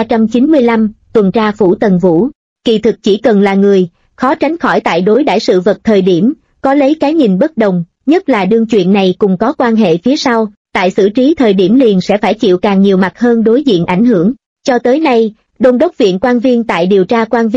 3395, tuần tra phủ Tần Vũ. Kỳ thực chỉ cần là người, khó tránh khỏi tại đối đãi sự vật thời điểm, có lấy cái nhìn bất đồng, nhất là đương chuyện này cùng có quan hệ phía sau, tại xử trí thời điểm liền sẽ phải chịu càng nhiều mặt hơn đối diện ảnh hưởng. Cho tới nay, đôn đốc viện quan viên tại điều tra quan viên